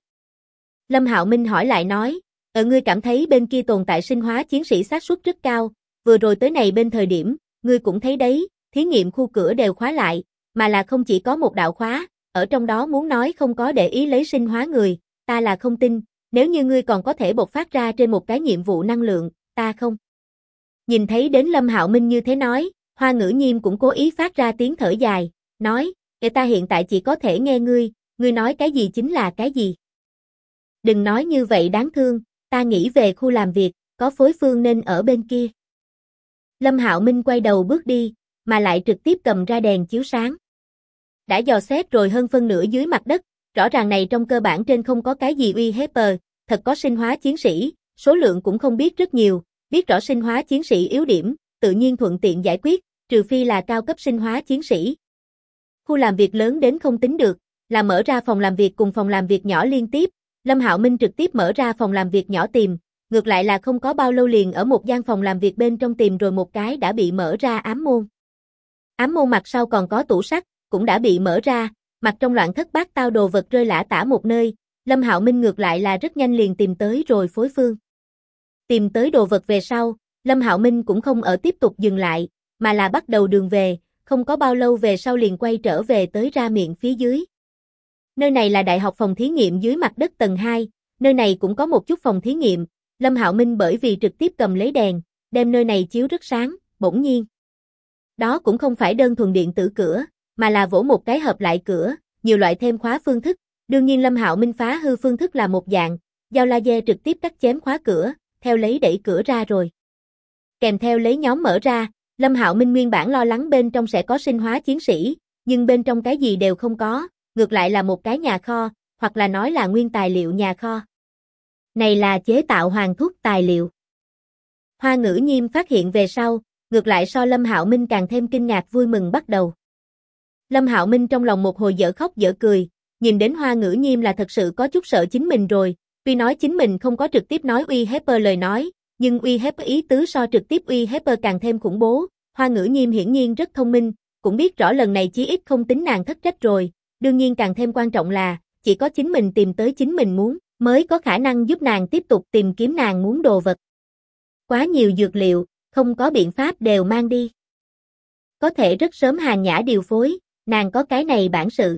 Lâm Hạo Minh hỏi lại nói, ngươi cảm thấy bên kia tồn tại sinh hóa chiến sĩ xác suất rất cao, vừa rồi tới này bên thời điểm, ngươi cũng thấy đấy, thí nghiệm khu cửa đều khóa lại, mà là không chỉ có một đạo khóa, ở trong đó muốn nói không có để ý lấy sinh hóa người, ta là không tin, nếu như ngươi còn có thể bộc phát ra trên một cái nhiệm vụ năng lượng, ta không. Nhìn thấy đến Lâm Hạo Minh như thế nói, Hoa Ngữ Nhiêm cũng cố ý phát ra tiếng thở dài, nói, ta hiện tại chỉ có thể nghe ngươi nói cái gì chính là cái gì. Đừng nói như vậy đáng thương, ta nghĩ về khu làm việc, có phối phương nên ở bên kia. Lâm Hạo Minh quay đầu bước đi, mà lại trực tiếp cầm ra đèn chiếu sáng. Đã dò xét rồi hơn phân nửa dưới mặt đất, rõ ràng này trong cơ bản trên không có cái gì uy hiếp, thật có sinh hóa chiến sĩ, số lượng cũng không biết rất nhiều, biết rõ sinh hóa chiến sĩ yếu điểm, tự nhiên thuận tiện giải quyết, trừ phi là cao cấp sinh hóa chiến sĩ. Khu làm việc lớn đến không tính được, là mở ra phòng làm việc cùng phòng làm việc nhỏ liên tiếp, Lâm Hạo Minh trực tiếp mở ra phòng làm việc nhỏ tìm, ngược lại là không có bao lâu liền ở một gian phòng làm việc bên trong tìm rồi một cái đã bị mở ra ám môn. Ám môn mặt sau còn có tủ sắt, cũng đã bị mở ra, mặt trong loạn thất bát tao đồ vật rơi lả tả một nơi, Lâm Hạo Minh ngược lại là rất nhanh liền tìm tới rồi phối phương. Tìm tới đồ vật về sau, Lâm Hạo Minh cũng không ở tiếp tục dừng lại, mà là bắt đầu đường về, không có bao lâu về sau liền quay trở về tới ra miệng phía dưới. Nơi này là đại học phòng thí nghiệm dưới mặt đất tầng 2, nơi này cũng có một chút phòng thí nghiệm, Lâm Hạo Minh bởi vì trực tiếp cầm lấy đèn, đem nơi này chiếu rất sáng, bỗng nhiên. Đó cũng không phải đơn thuần điện tử cửa, mà là vỗ một cái hợp lại cửa, nhiều loại thêm khóa phương thức, đương nhiên Lâm Hạo Minh phá hư phương thức là một dạng, dao laser trực tiếp cắt chém khóa cửa, theo lấy đẩy cửa ra rồi. Kèm theo lấy nhóm mở ra, Lâm Hạo Minh nguyên bản lo lắng bên trong sẽ có sinh hóa chiến sĩ, nhưng bên trong cái gì đều không có, ngược lại là một cái nhà kho, hoặc là nói là nguyên tài liệu nhà kho. Này là chế tạo hoàng thuốc tài liệu. Hoa Ngữ Nhiêm phát hiện về sau, ngược lại so Lâm Hạo Minh càng thêm kinh ngạc vui mừng bắt đầu. Lâm Hạo Minh trong lòng một hồi dở khóc dở cười, nhìn đến Hoa Ngữ Nhiêm là thật sự có chút sợ chính mình rồi, tuy nói chính mình không có trực tiếp nói uy hiếp lời nói, nhưng uy hiếp ý tứ so trực tiếp uy hiếp càng thêm khủng bố. Hoa Ngữ Nhiêm hiển nhiên rất thông minh, cũng biết rõ lần này chí ít không tính nàng thất trách rồi, đương nhiên càng thêm quan trọng là, chỉ có chính mình tìm tới chính mình muốn, mới có khả năng giúp nàng tiếp tục tìm kiếm nàng muốn đồ vật. Quá nhiều dược liệu, không có biện pháp đều mang đi. Có thể rất sớm Hàn Nhã điều phối, nàng có cái này bản sự.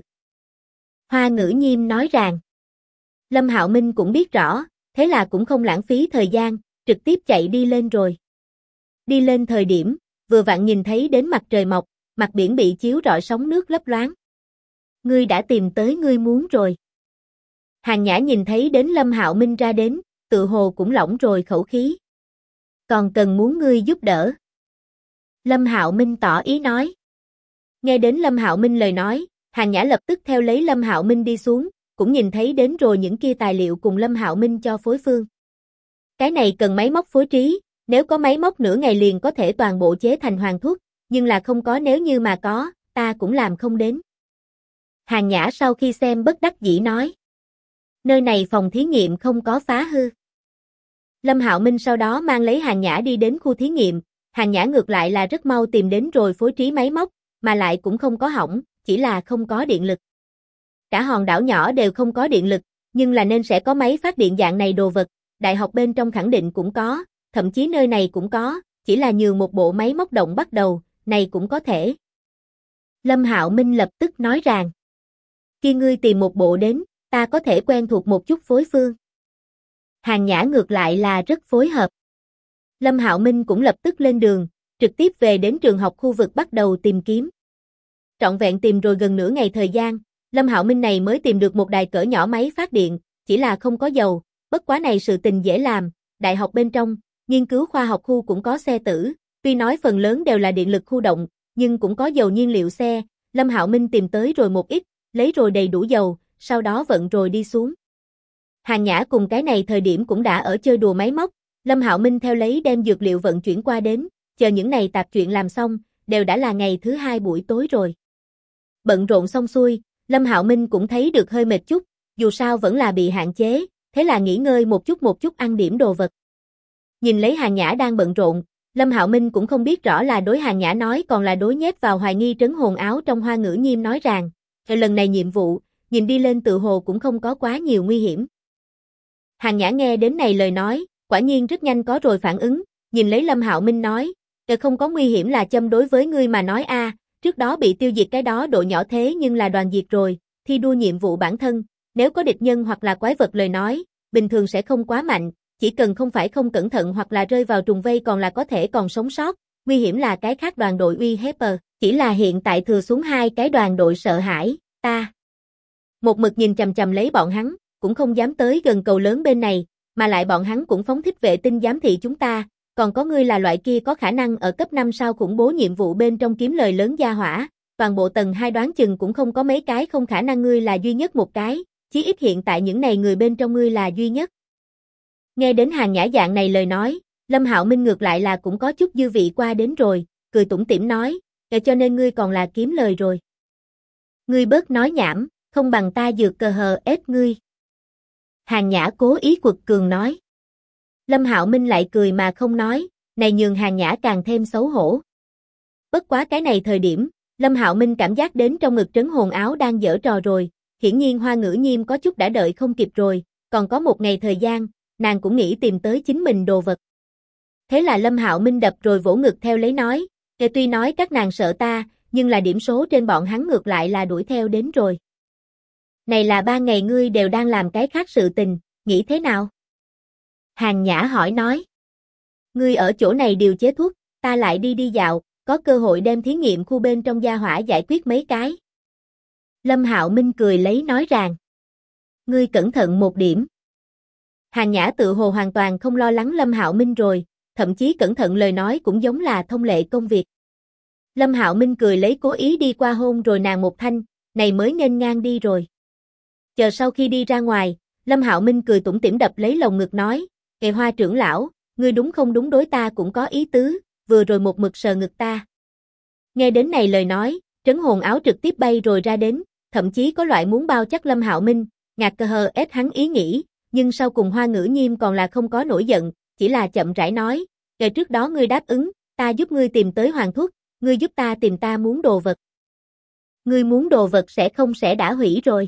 Hoa Ngữ Nhiêm nói rằng, Lâm Hạo Minh cũng biết rõ, thế là cũng không lãng phí thời gian, trực tiếp chạy đi lên rồi. Đi lên thời điểm, vừa vặn nhìn thấy đến mặt trời mọc, mặt biển bị chiếu rọi sóng nước lấp loáng. Ngươi đã tìm tới ngươi muốn rồi. Hàn Nhã nhìn thấy đến Lâm Hạo Minh ra đến, tự hồ cũng lỏng rồi khẩu khí. Còn cần muốn ngươi giúp đỡ. Lâm Hạo Minh tỏ ý nói. Nghe đến Lâm Hạo Minh lời nói, Hàn Nhã lập tức theo lấy Lâm Hạo Minh đi xuống, cũng nhìn thấy đến rồi những kia tài liệu cùng Lâm Hạo Minh cho phối phương. Cái này cần máy móc phối trí, nếu có máy móc nửa ngày liền có thể toàn bộ chế thành hoàng thuốc, nhưng là không có, nếu như mà có, ta cũng làm không đến. Hàn Nhã sau khi xem bất đắc dĩ nói. Nơi này phòng thí nghiệm không có phá hư. Lâm Hạo Minh sau đó mang lấy Hàn Nhã đi đến khu thí nghiệm, Hàn Nhã ngược lại là rất mau tìm đến rồi phối trí máy móc, mà lại cũng không có hỏng, chỉ là không có điện lực. Cả hòn đảo nhỏ đều không có điện lực, nhưng là nên sẽ có máy phát điện dạng này đồ vật, đại học bên trong khẳng định cũng có, thậm chí nơi này cũng có, chỉ là nhường một bộ máy móc động bắt đầu, này cũng có thể. Lâm Hạo Minh lập tức nói rằng, khi ngươi tìm một bộ đến, ta có thể quen thuộc một chút phối phương. Hàn Nhã ngược lại là rất phối hợp. Lâm Hạo Minh cũng lập tức lên đường, trực tiếp về đến trường học khu vực bắt đầu tìm kiếm. Trọn vẹn tìm rồi gần nửa ngày thời gian, Lâm Hạo Minh này mới tìm được một đài cỡ nhỏ máy phát điện, chỉ là không có dầu, bất quá này sự tình dễ làm, đại học bên trong, nghiên cứu khoa học khu cũng có xe tử, tuy nói phần lớn đều là điện lực khu động, nhưng cũng có dầu nhiên liệu xe, Lâm Hạo Minh tìm tới rồi một ít, lấy rồi đầy đủ dầu, sau đó vận rồi đi xuống. Hàn Nhã cùng cái này thời điểm cũng đã ở chơi đùa máy móc, Lâm Hạo Minh theo lấy đem dược liệu vận chuyển qua đến, chờ những này tạp chuyện làm xong, đều đã là ngày thứ 2 buổi tối rồi. Bận rộn xong xuôi, Lâm Hạo Minh cũng thấy được hơi mệt chút, dù sao vẫn là bị hạn chế, thế là nghỉ ngơi một chút ăn điểm đồ vật. Nhìn lấy Hàn Nhã đang bận rộn, Lâm Hạo Minh cũng không biết rõ là đối Hàn Nhã nói còn là đối nhét vào hoài nghi trấn hồn áo trong Hoa Ngữ Nhiêm nói rằng, lần này nhiệm vụ, nhìn đi lên tự hồ cũng không có quá nhiều nguy hiểm. Hàn Nhã nghe đến này lời nói, quả nhiên rất nhanh có rồi phản ứng, nhìn lấy Lâm Hạo Minh nói, không có nguy hiểm là châm đối với ngươi mà nói a, trước đó bị tiêu diệt cái đó độ nhỏ thế nhưng là đoàn diệt rồi, thi đua nhiệm vụ bản thân, nếu có địch nhân hoặc là quái vật lời nói, bình thường sẽ không quá mạnh, chỉ cần không phải không cẩn thận hoặc là rơi vào trùng vây còn là có thể còn sống sót, nguy hiểm là cái khác đoàn đội uy hiếp, chỉ là hiện tại thừa xuống 2 cái đoàn đội sợ hãi, ta. Một mực nhìn chằm chằm lấy bọn hắn, cũng không dám tới gần cầu lớn bên này, mà lại bọn hắn cũng phóng thích vệ tinh giám thị chúng ta, còn có ngươi là loại kia có khả năng ở cấp 5 sao khủng bố nhiệm vụ bên trong kiếm lời lớn gia hỏa, toàn bộ tầng 2 đoán chừng cũng không có mấy cái, không khả năng ngươi là duy nhất một cái, chí ít hiện tại những này người bên trong ngươi là duy nhất. Nghe đến Hàn Nhã dạng này lời nói, Lâm Hạo Minh ngược lại là cũng có chút dư vị qua đến rồi, cười tủm tỉm nói, cho nên ngươi còn là kiếm lời rồi. Ngươi bớt nói nhảm, không bằng ta dược cờ hờ ép ngươi. Hàn Nhã cố ý quật cường nói. Lâm Hạo Minh lại cười mà không nói, này nhường Hàn Nhã càng thêm xấu hổ. Bất quá cái này thời điểm, Lâm Hạo Minh cảm giác đến trong ngực trấn hồn áo đang giở trò rồi, hiển nhiên Hoa Ngữ Nhiêm có chút đã đợi không kịp rồi, còn có một ngày thời gian, nàng cũng nghĩ tìm tới chính mình đồ vật. Thế là Lâm Hạo Minh đập rồi vỗ ngực theo lấy nói, tuy nói các nàng sợ ta, nhưng là điểm số trên bọn hắn ngược lại là đuổi theo đến rồi. Này là 3 ngày ngươi đều đang làm cái khác sự tình, nghĩ thế nào? Hàn Nhã hỏi nói. Ngươi ở chỗ này điều chế thuốc, ta lại đi dạo, có cơ hội đem thí nghiệm khu bên trong gia hỏa giải quyết mấy cái. Lâm Hạo Minh cười lấy nói rằng. Ngươi cẩn thận một điểm. Hàn Nhã tự hồ hoàn toàn không lo lắng Lâm Hạo Minh rồi, thậm chí cẩn thận lời nói cũng giống là thông lệ công việc. Lâm Hạo Minh cười lấy cố ý đi qua hôn rồi nàng một thanh, này mới nghênh ngang đi rồi. Chờ sau khi đi ra ngoài, Lâm Hạo Minh cười tủm tỉm đập lấy lồng ngực nói, Hoa trưởng lão, ngươi đúng không đúng đối ta cũng có ý tứ, vừa rồi một mực sờ ngực ta. Nghe đến này lời nói, trấn hồn áo trực tiếp bay rồi ra đến, thậm chí có loại muốn bao chắc Lâm Hạo Minh, ngạc cờ hờ ép hắn ý nghĩ, nhưng sau cùng Hoa Ngữ Nhiêm còn là không có nổi giận, chỉ là chậm rãi nói, trước đó ngươi đáp ứng, ta giúp ngươi tìm tới hoàng thuốc, ngươi giúp ta tìm ta muốn đồ vật. Ngươi muốn đồ vật sẽ đã hủy rồi.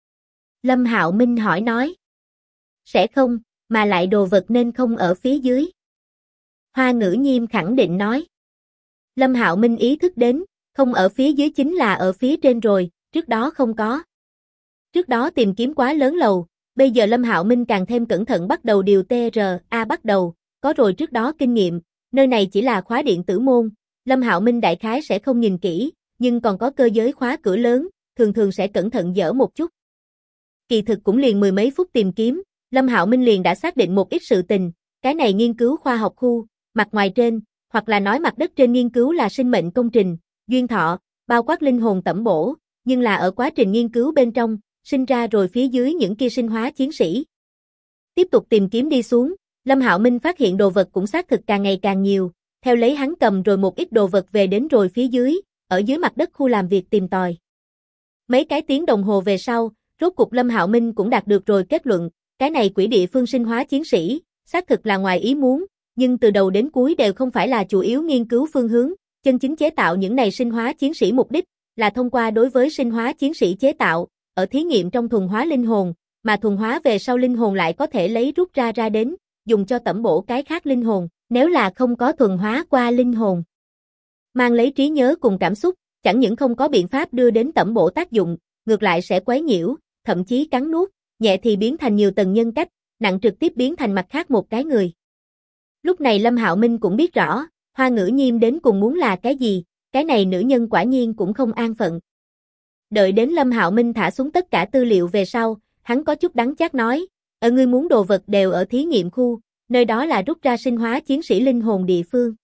Lâm Hạo Minh hỏi nói. Sẽ không, mà lại đồ vật nên không ở phía dưới. Hoa Ngữ Nhiêm khẳng định nói. Lâm Hạo Minh ý thức đến, không ở phía dưới chính là ở phía trên rồi, trước đó không có. Trước đó tìm kiếm quá lớn lầu, bây giờ Lâm Hạo Minh càng thêm cẩn thận bắt đầu điều TRA bắt đầu, có rồi trước đó kinh nghiệm, nơi này chỉ là khóa điện tử môn, Lâm Hạo Minh đại khái sẽ không nhìn kỹ, nhưng còn có cơ giới khóa cửa lớn, thường sẽ cẩn thận dở một chút. Kỳ thực cũng liền 10 mấy phút tìm kiếm, Lâm Hạo Minh liền đã xác định một ít sự tình, cái này nghiên cứu khoa học khu, mặt ngoài trên, hoặc là nói mặt đất trên nghiên cứu là sinh mệnh công trình, duyên thọ, bao quát linh hồn tẩm bổ, nhưng là ở quá trình nghiên cứu bên trong, sinh ra rồi phía dưới những kia sinh hóa chiến sĩ. Tiếp tục tìm kiếm đi xuống, Lâm Hạo Minh phát hiện đồ vật cũng xác thực càng ngày càng nhiều, theo lấy hắn cầm rồi một ít đồ vật về đến rồi phía dưới, ở dưới mặt đất khu làm việc tìm tòi. Mấy cái tiếng đồng hồ về sau, rốt cục Lâm Hạo Minh cũng đạt được rồi kết luận, cái này quỷ địa phương sinh hóa chiến sĩ, xác thực là ngoài ý muốn, nhưng từ đầu đến cuối đều không phải là chủ yếu nghiên cứu phương hướng, chân chính chế tạo những này sinh hóa chiến sĩ mục đích, là thông qua đối với sinh hóa chiến sĩ chế tạo, ở thí nghiệm trong thuần hóa linh hồn, mà thuần hóa về sau linh hồn lại có thể lấy rút ra đến, dùng cho tẩm bổ cái khác linh hồn, nếu là không có thuần hóa qua linh hồn. Mang lấy trí nhớ cùng cảm xúc, chẳng những không có biện pháp đưa đến tẩm bổ tác dụng, ngược lại sẽ quấy nhiễu, thậm chí cắn nuốt, nhẹ thì biến thành nhiều tầng nhân cách, nặng trực tiếp biến thành mặt khác một cái người. Lúc này Lâm Hạo Minh cũng biết rõ, Hoa Ngữ Nhiêm đến cùng muốn là cái gì, cái này nữ nhân quả nhiên cũng không an phận. Đợi đến Lâm Hạo Minh thả xuống tất cả tư liệu về sau, hắn có chút đắng chát nói, ngươi muốn đồ vật đều ở thí nghiệm khu, nơi đó là rút ra sinh hóa chiến sĩ linh hồn địa phương.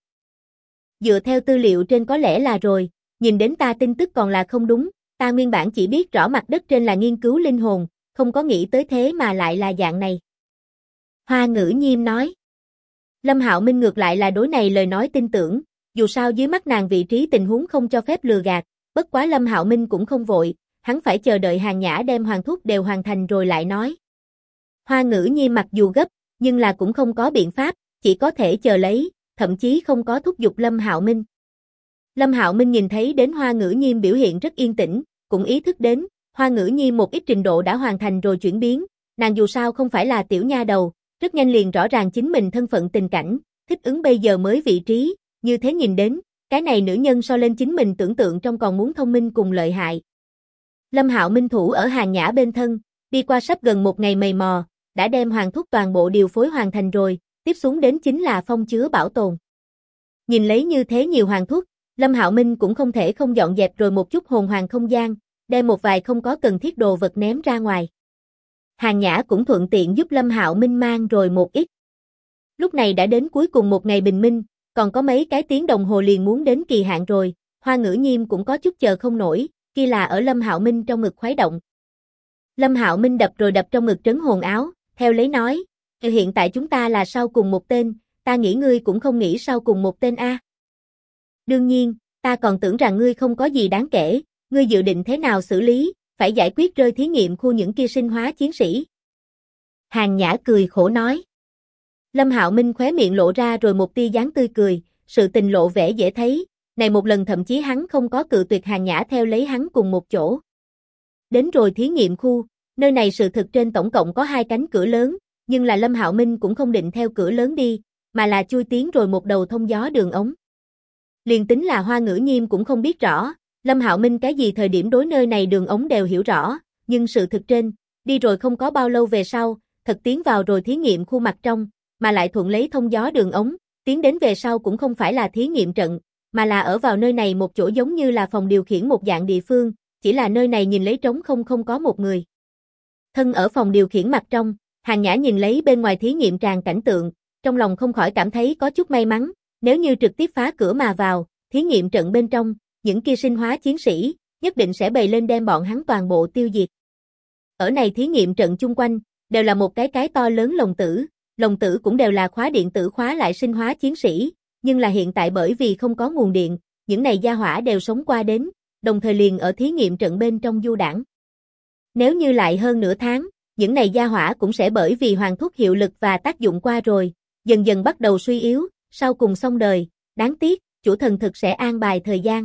Dựa theo tư liệu trên có lẽ là rồi, nhìn đến ta tin tức còn là không đúng, ta nguyên bản chỉ biết rõ mặt đất trên là nghiên cứu linh hồn, không có nghĩ tới thế mà lại là dạng này. Hoa Ngữ Nhiêm nói. Lâm Hạo Minh ngược lại là đối này lời nói tin tưởng, dù sao dưới mắt nàng vị trí tình huống không cho phép lừa gạt, bất quá Lâm Hạo Minh cũng không vội, hắn phải chờ đợi Hàn Nhã đem hoàng thuốc đều hoàn thành rồi lại nói. Hoa Ngữ Nhiêm mặc dù gấp, nhưng là cũng không có biện pháp, chỉ có thể chờ lấy, thậm chí không có thúc giục Lâm Hạo Minh. Lâm Hạo Minh nhìn thấy đến Hoa Ngữ Nhiêm biểu hiện rất yên tĩnh, cũng ý thức đến, Hoa Ngữ Nhiêm một ít trình độ đã hoàn thành rồi chuyển biến, nàng dù sao không phải là tiểu nha đầu, rất nhanh liền rõ ràng chính mình thân phận tình cảnh, thích ứng bây giờ mới vị trí, như thế nhìn đến, cái này nữ nhân so lên chính mình tưởng tượng trong còn muốn thông minh cùng lợi hại. Lâm Hạo Minh thủ ở Hàn Nhã bên thân, đi qua sắp gần một ngày mày mò, đã đem hoàng thuốc toàn bộ điều phối hoàn thành rồi, tiếp xuống đến chính là phong chứa bảo tồn. Nhìn lấy như thế nhiều hoàng thuốc, Lâm Hạo Minh cũng không thể không dọn dẹp rồi một chút hồn hoàng không gian, đem một vài không có cần thiết đồ vật ném ra ngoài. Hàn Nhã cũng thuận tiện giúp Lâm Hạo Minh mang rồi một ít. Lúc này đã đến cuối cùng một ngày bình minh, còn có mấy cái tiếng đồng hồ liền muốn đến kỳ hạn rồi, Hoa Ngữ Nhiêm cũng có chút chờ không nổi, kia là ở Lâm Hạo Minh trong ngực khuấy động. Lâm Hạo Minh đập rồi đập trong ngực trấn hồn áo, theo lấy nói, hiện tại chúng ta là sau cùng một tên, ta nghĩ ngươi cũng không nghĩ sau cùng một tên a. Đương nhiên, ta còn tưởng rằng ngươi không có gì đáng kể, ngươi dự định thế nào xử lý, phải giải quyết rơi thí nghiệm khu những kia sinh hóa chiến sĩ. Hàn Nhã cười khổ nói. Lâm Hạo Minh khóe miệng lộ ra rồi một tia dáng tươi cười, sự tình lộ vẻ dễ thấy, này một lần thậm chí hắn không có cự tuyệt Hàn Nhã theo lấy hắn cùng một chỗ. Đến rồi thí nghiệm khu, nơi này sự thực trên tổng cộng có 2 cánh cửa lớn, nhưng là Lâm Hạo Minh cũng không định theo cửa lớn đi, mà là chui tiến rồi một đầu thông gió đường ống. Liền tính là Hoa Ngữ Nhiêm cũng không biết rõ, Lâm Hạo Minh cái gì thời điểm đối nơi này đường ống đều hiểu rõ, nhưng sự thực trên, đi rồi không có bao lâu về sau, thật tiến vào rồi thí nghiệm khu mặt trong, mà lại thuận lấy thông gió đường ống, tiến đến về sau cũng không phải là thí nghiệm trận, mà là ở vào nơi này một chỗ giống như là phòng điều khiển một dạng địa phương, chỉ là nơi này nhìn lấy trống không có một người. Thân ở phòng điều khiển mặt trong, Hàn Nhã nhìn lấy bên ngoài thí nghiệm tràng cảnh tượng, trong lòng không khỏi cảm thấy có chút may mắn, nếu như trực tiếp phá cửa mà vào, thí nghiệm trận bên trong, những kia sinh hóa chiến sĩ, nhất định sẽ bày lên đem bọn hắn toàn bộ tiêu diệt. Ở này thí nghiệm trận chung quanh, đều là một cái to lớn lồng tử cũng đều là khóa điện tử khóa lại sinh hóa chiến sĩ, nhưng là hiện tại bởi vì không có nguồn điện, những này gia hỏa đều sống qua đến, đồng thời liền ở thí nghiệm trận bên trong du đãng. Nếu như lại hơn nửa tháng, những này gia hỏa cũng sẽ bởi vì hoàng thuốc hiệu lực và tác dụng qua rồi, dần dần bắt đầu suy yếu, sau cùng xong đời, đáng tiếc, chủ thần thực sẽ an bài thời gian.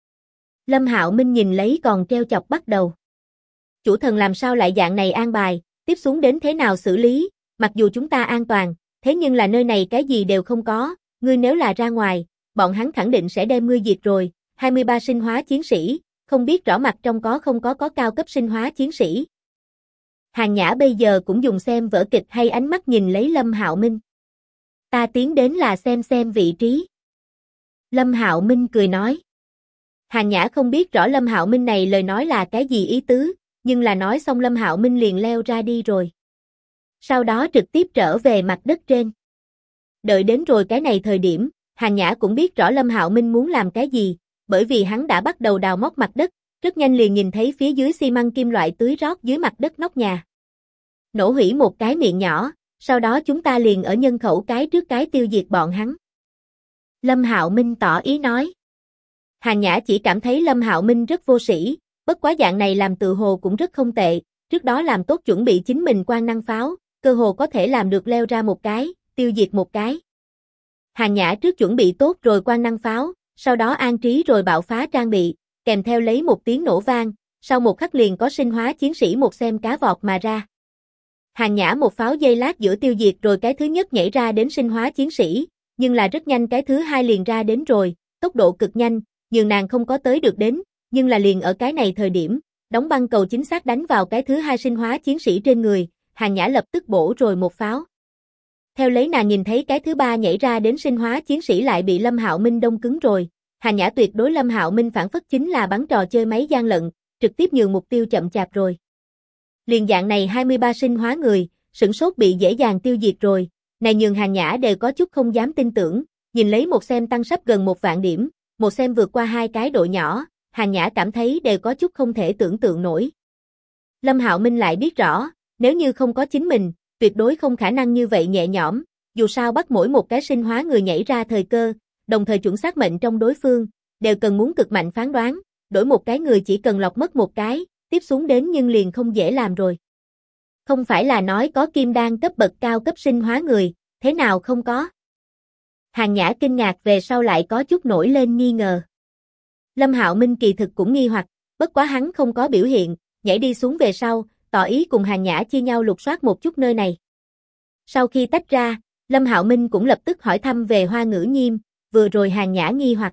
Lâm Hạo Minh nhìn lấy còn treo chọc bắt đầu. Chủ thần làm sao lại dạng này an bài, tiếp xuống đến thế nào xử lý, mặc dù chúng ta an toàn, thế nhưng là nơi này cái gì đều không có, ngươi nếu là ra ngoài, bọn hắn khẳng định sẽ đem ngươi diệt rồi, 23 sinh hóa chiến sĩ, không biết rõ mặt trong có không có cao cấp sinh hóa chiến sĩ. Hàn Nhã bây giờ cũng dùng xem vở kịch hay ánh mắt nhìn lấy Lâm Hạo Minh. Ta tiến đến là xem vị trí. Lâm Hạo Minh cười nói. Hàn Nhã không biết rõ Lâm Hạo Minh này lời nói là cái gì ý tứ, nhưng là nói xong Lâm Hạo Minh liền leo ra đi rồi. Sau đó trực tiếp trở về mặt đất trên. Đợi đến rồi cái này thời điểm, Hàn Nhã cũng biết rõ Lâm Hạo Minh muốn làm cái gì, bởi vì hắn đã bắt đầu đào móc mặt đất, rất nhanh liền nhìn thấy phía dưới xi măng kim loại tưới rót dưới mặt đất nóc nhà. Nổ hủy một cái miệng nhỏ, sau đó chúng ta liền ở nhân khẩu cái trước cái tiêu diệt bọn hắn. Lâm Hạo Minh tỏ ý nói. Hàn Nhã chỉ cảm thấy Lâm Hạo Minh rất vô sĩ, bất quá dạng này làm tự hồ cũng rất không tệ, trước đó làm tốt chuẩn bị chính mình quang năng pháo, cơ hồ có thể làm được leo ra một cái, tiêu diệt một cái. Hàn Nhã trước chuẩn bị tốt rồi quang năng pháo, sau đó an trí rồi bạo phá trang bị, kèm theo lấy một tiếng nổ vang, sau một khắc liền có sinh hóa chiến sĩ một xem cá vọt mà ra. Hàn Nhã một pháo giây lát giữa tiêu diệt rồi cái thứ nhất nhảy ra đến sinh hóa chiến sĩ, nhưng là rất nhanh cái thứ hai liền ra đến rồi, tốc độ cực nhanh, nhường nàng không có tới được đến, nhưng là liền ở cái này thời điểm, đóng băng cầu chính xác đánh vào cái thứ hai sinh hóa chiến sĩ trên người, Hàn Nhã lập tức bổ rồi một pháo. Theo lấy nàng nhìn thấy cái thứ ba nhảy ra đến sinh hóa chiến sĩ lại bị Lâm Hạo Minh đông cứng rồi, Hàn Nhã tuyệt đối Lâm Hạo Minh phản phất chính là bắn trò chơi máy gian lận, trực tiếp nhường mục tiêu chậm chạp rồi. Liền dạng này 23 sinh hóa người, sửng sốt bị dễ dàng tiêu diệt rồi, này nhường Hàn Nhã đều có chút không dám tin tưởng, nhìn lấy một xem tăng sắp gần 1 vạn điểm, một xem vượt qua 2 cái độ nhỏ, Hàn Nhã cảm thấy đều có chút không thể tưởng tượng nổi. Lâm Hạo Minh lại biết rõ, nếu như không có chính mình, tuyệt đối không khả năng như vậy nhẹ nhõm, dù sao bắt mỗi một cái sinh hóa người nhảy ra thời cơ, đồng thời chuẩn xác mệnh trong đối phương, đều cần muốn cực mạnh phán đoán, đổi một cái người chỉ cần lọc mất một cái, tiếp xuống đến nhưng liền không dễ làm rồi. Không phải là nói có kim đan cấp bậc cao cấp sinh hóa người, thế nào không có? Hàn Nhã kinh ngạc về sau lại có chút nổi lên nghi ngờ. Lâm Hạo Minh kỳ thực cũng nghi hoặc, bất quá hắn không có biểu hiện, nhảy đi xuống về sau, tỏ ý cùng Hàn Nhã chia nhau lục soát một chút nơi này. Sau khi tách ra, Lâm Hạo Minh cũng lập tức hỏi thăm về Hoa Ngữ Nhiêm, vừa rồi Hàn Nhã nghi hoặc.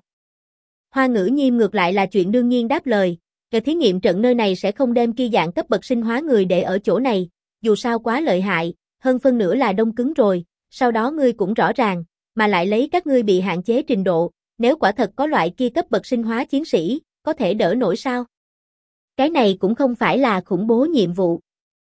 Hoa Ngữ Nhiêm ngược lại là chuyện đương nhiên đáp lời, cái thí nghiệm trận nơi này sẽ không đem kia dạng cấp bậc sinh hóa người để ở chỗ này, dù sao quá lợi hại, hơn phân nửa là đông cứng rồi, sau đó ngươi cũng rõ ràng, mà lại lấy các ngươi bị hạn chế trình độ, nếu quả thật có loại kia cấp bậc sinh hóa chiến sĩ, có thể đỡ nổi sao? Cái này cũng không phải là khủng bố nhiệm vụ.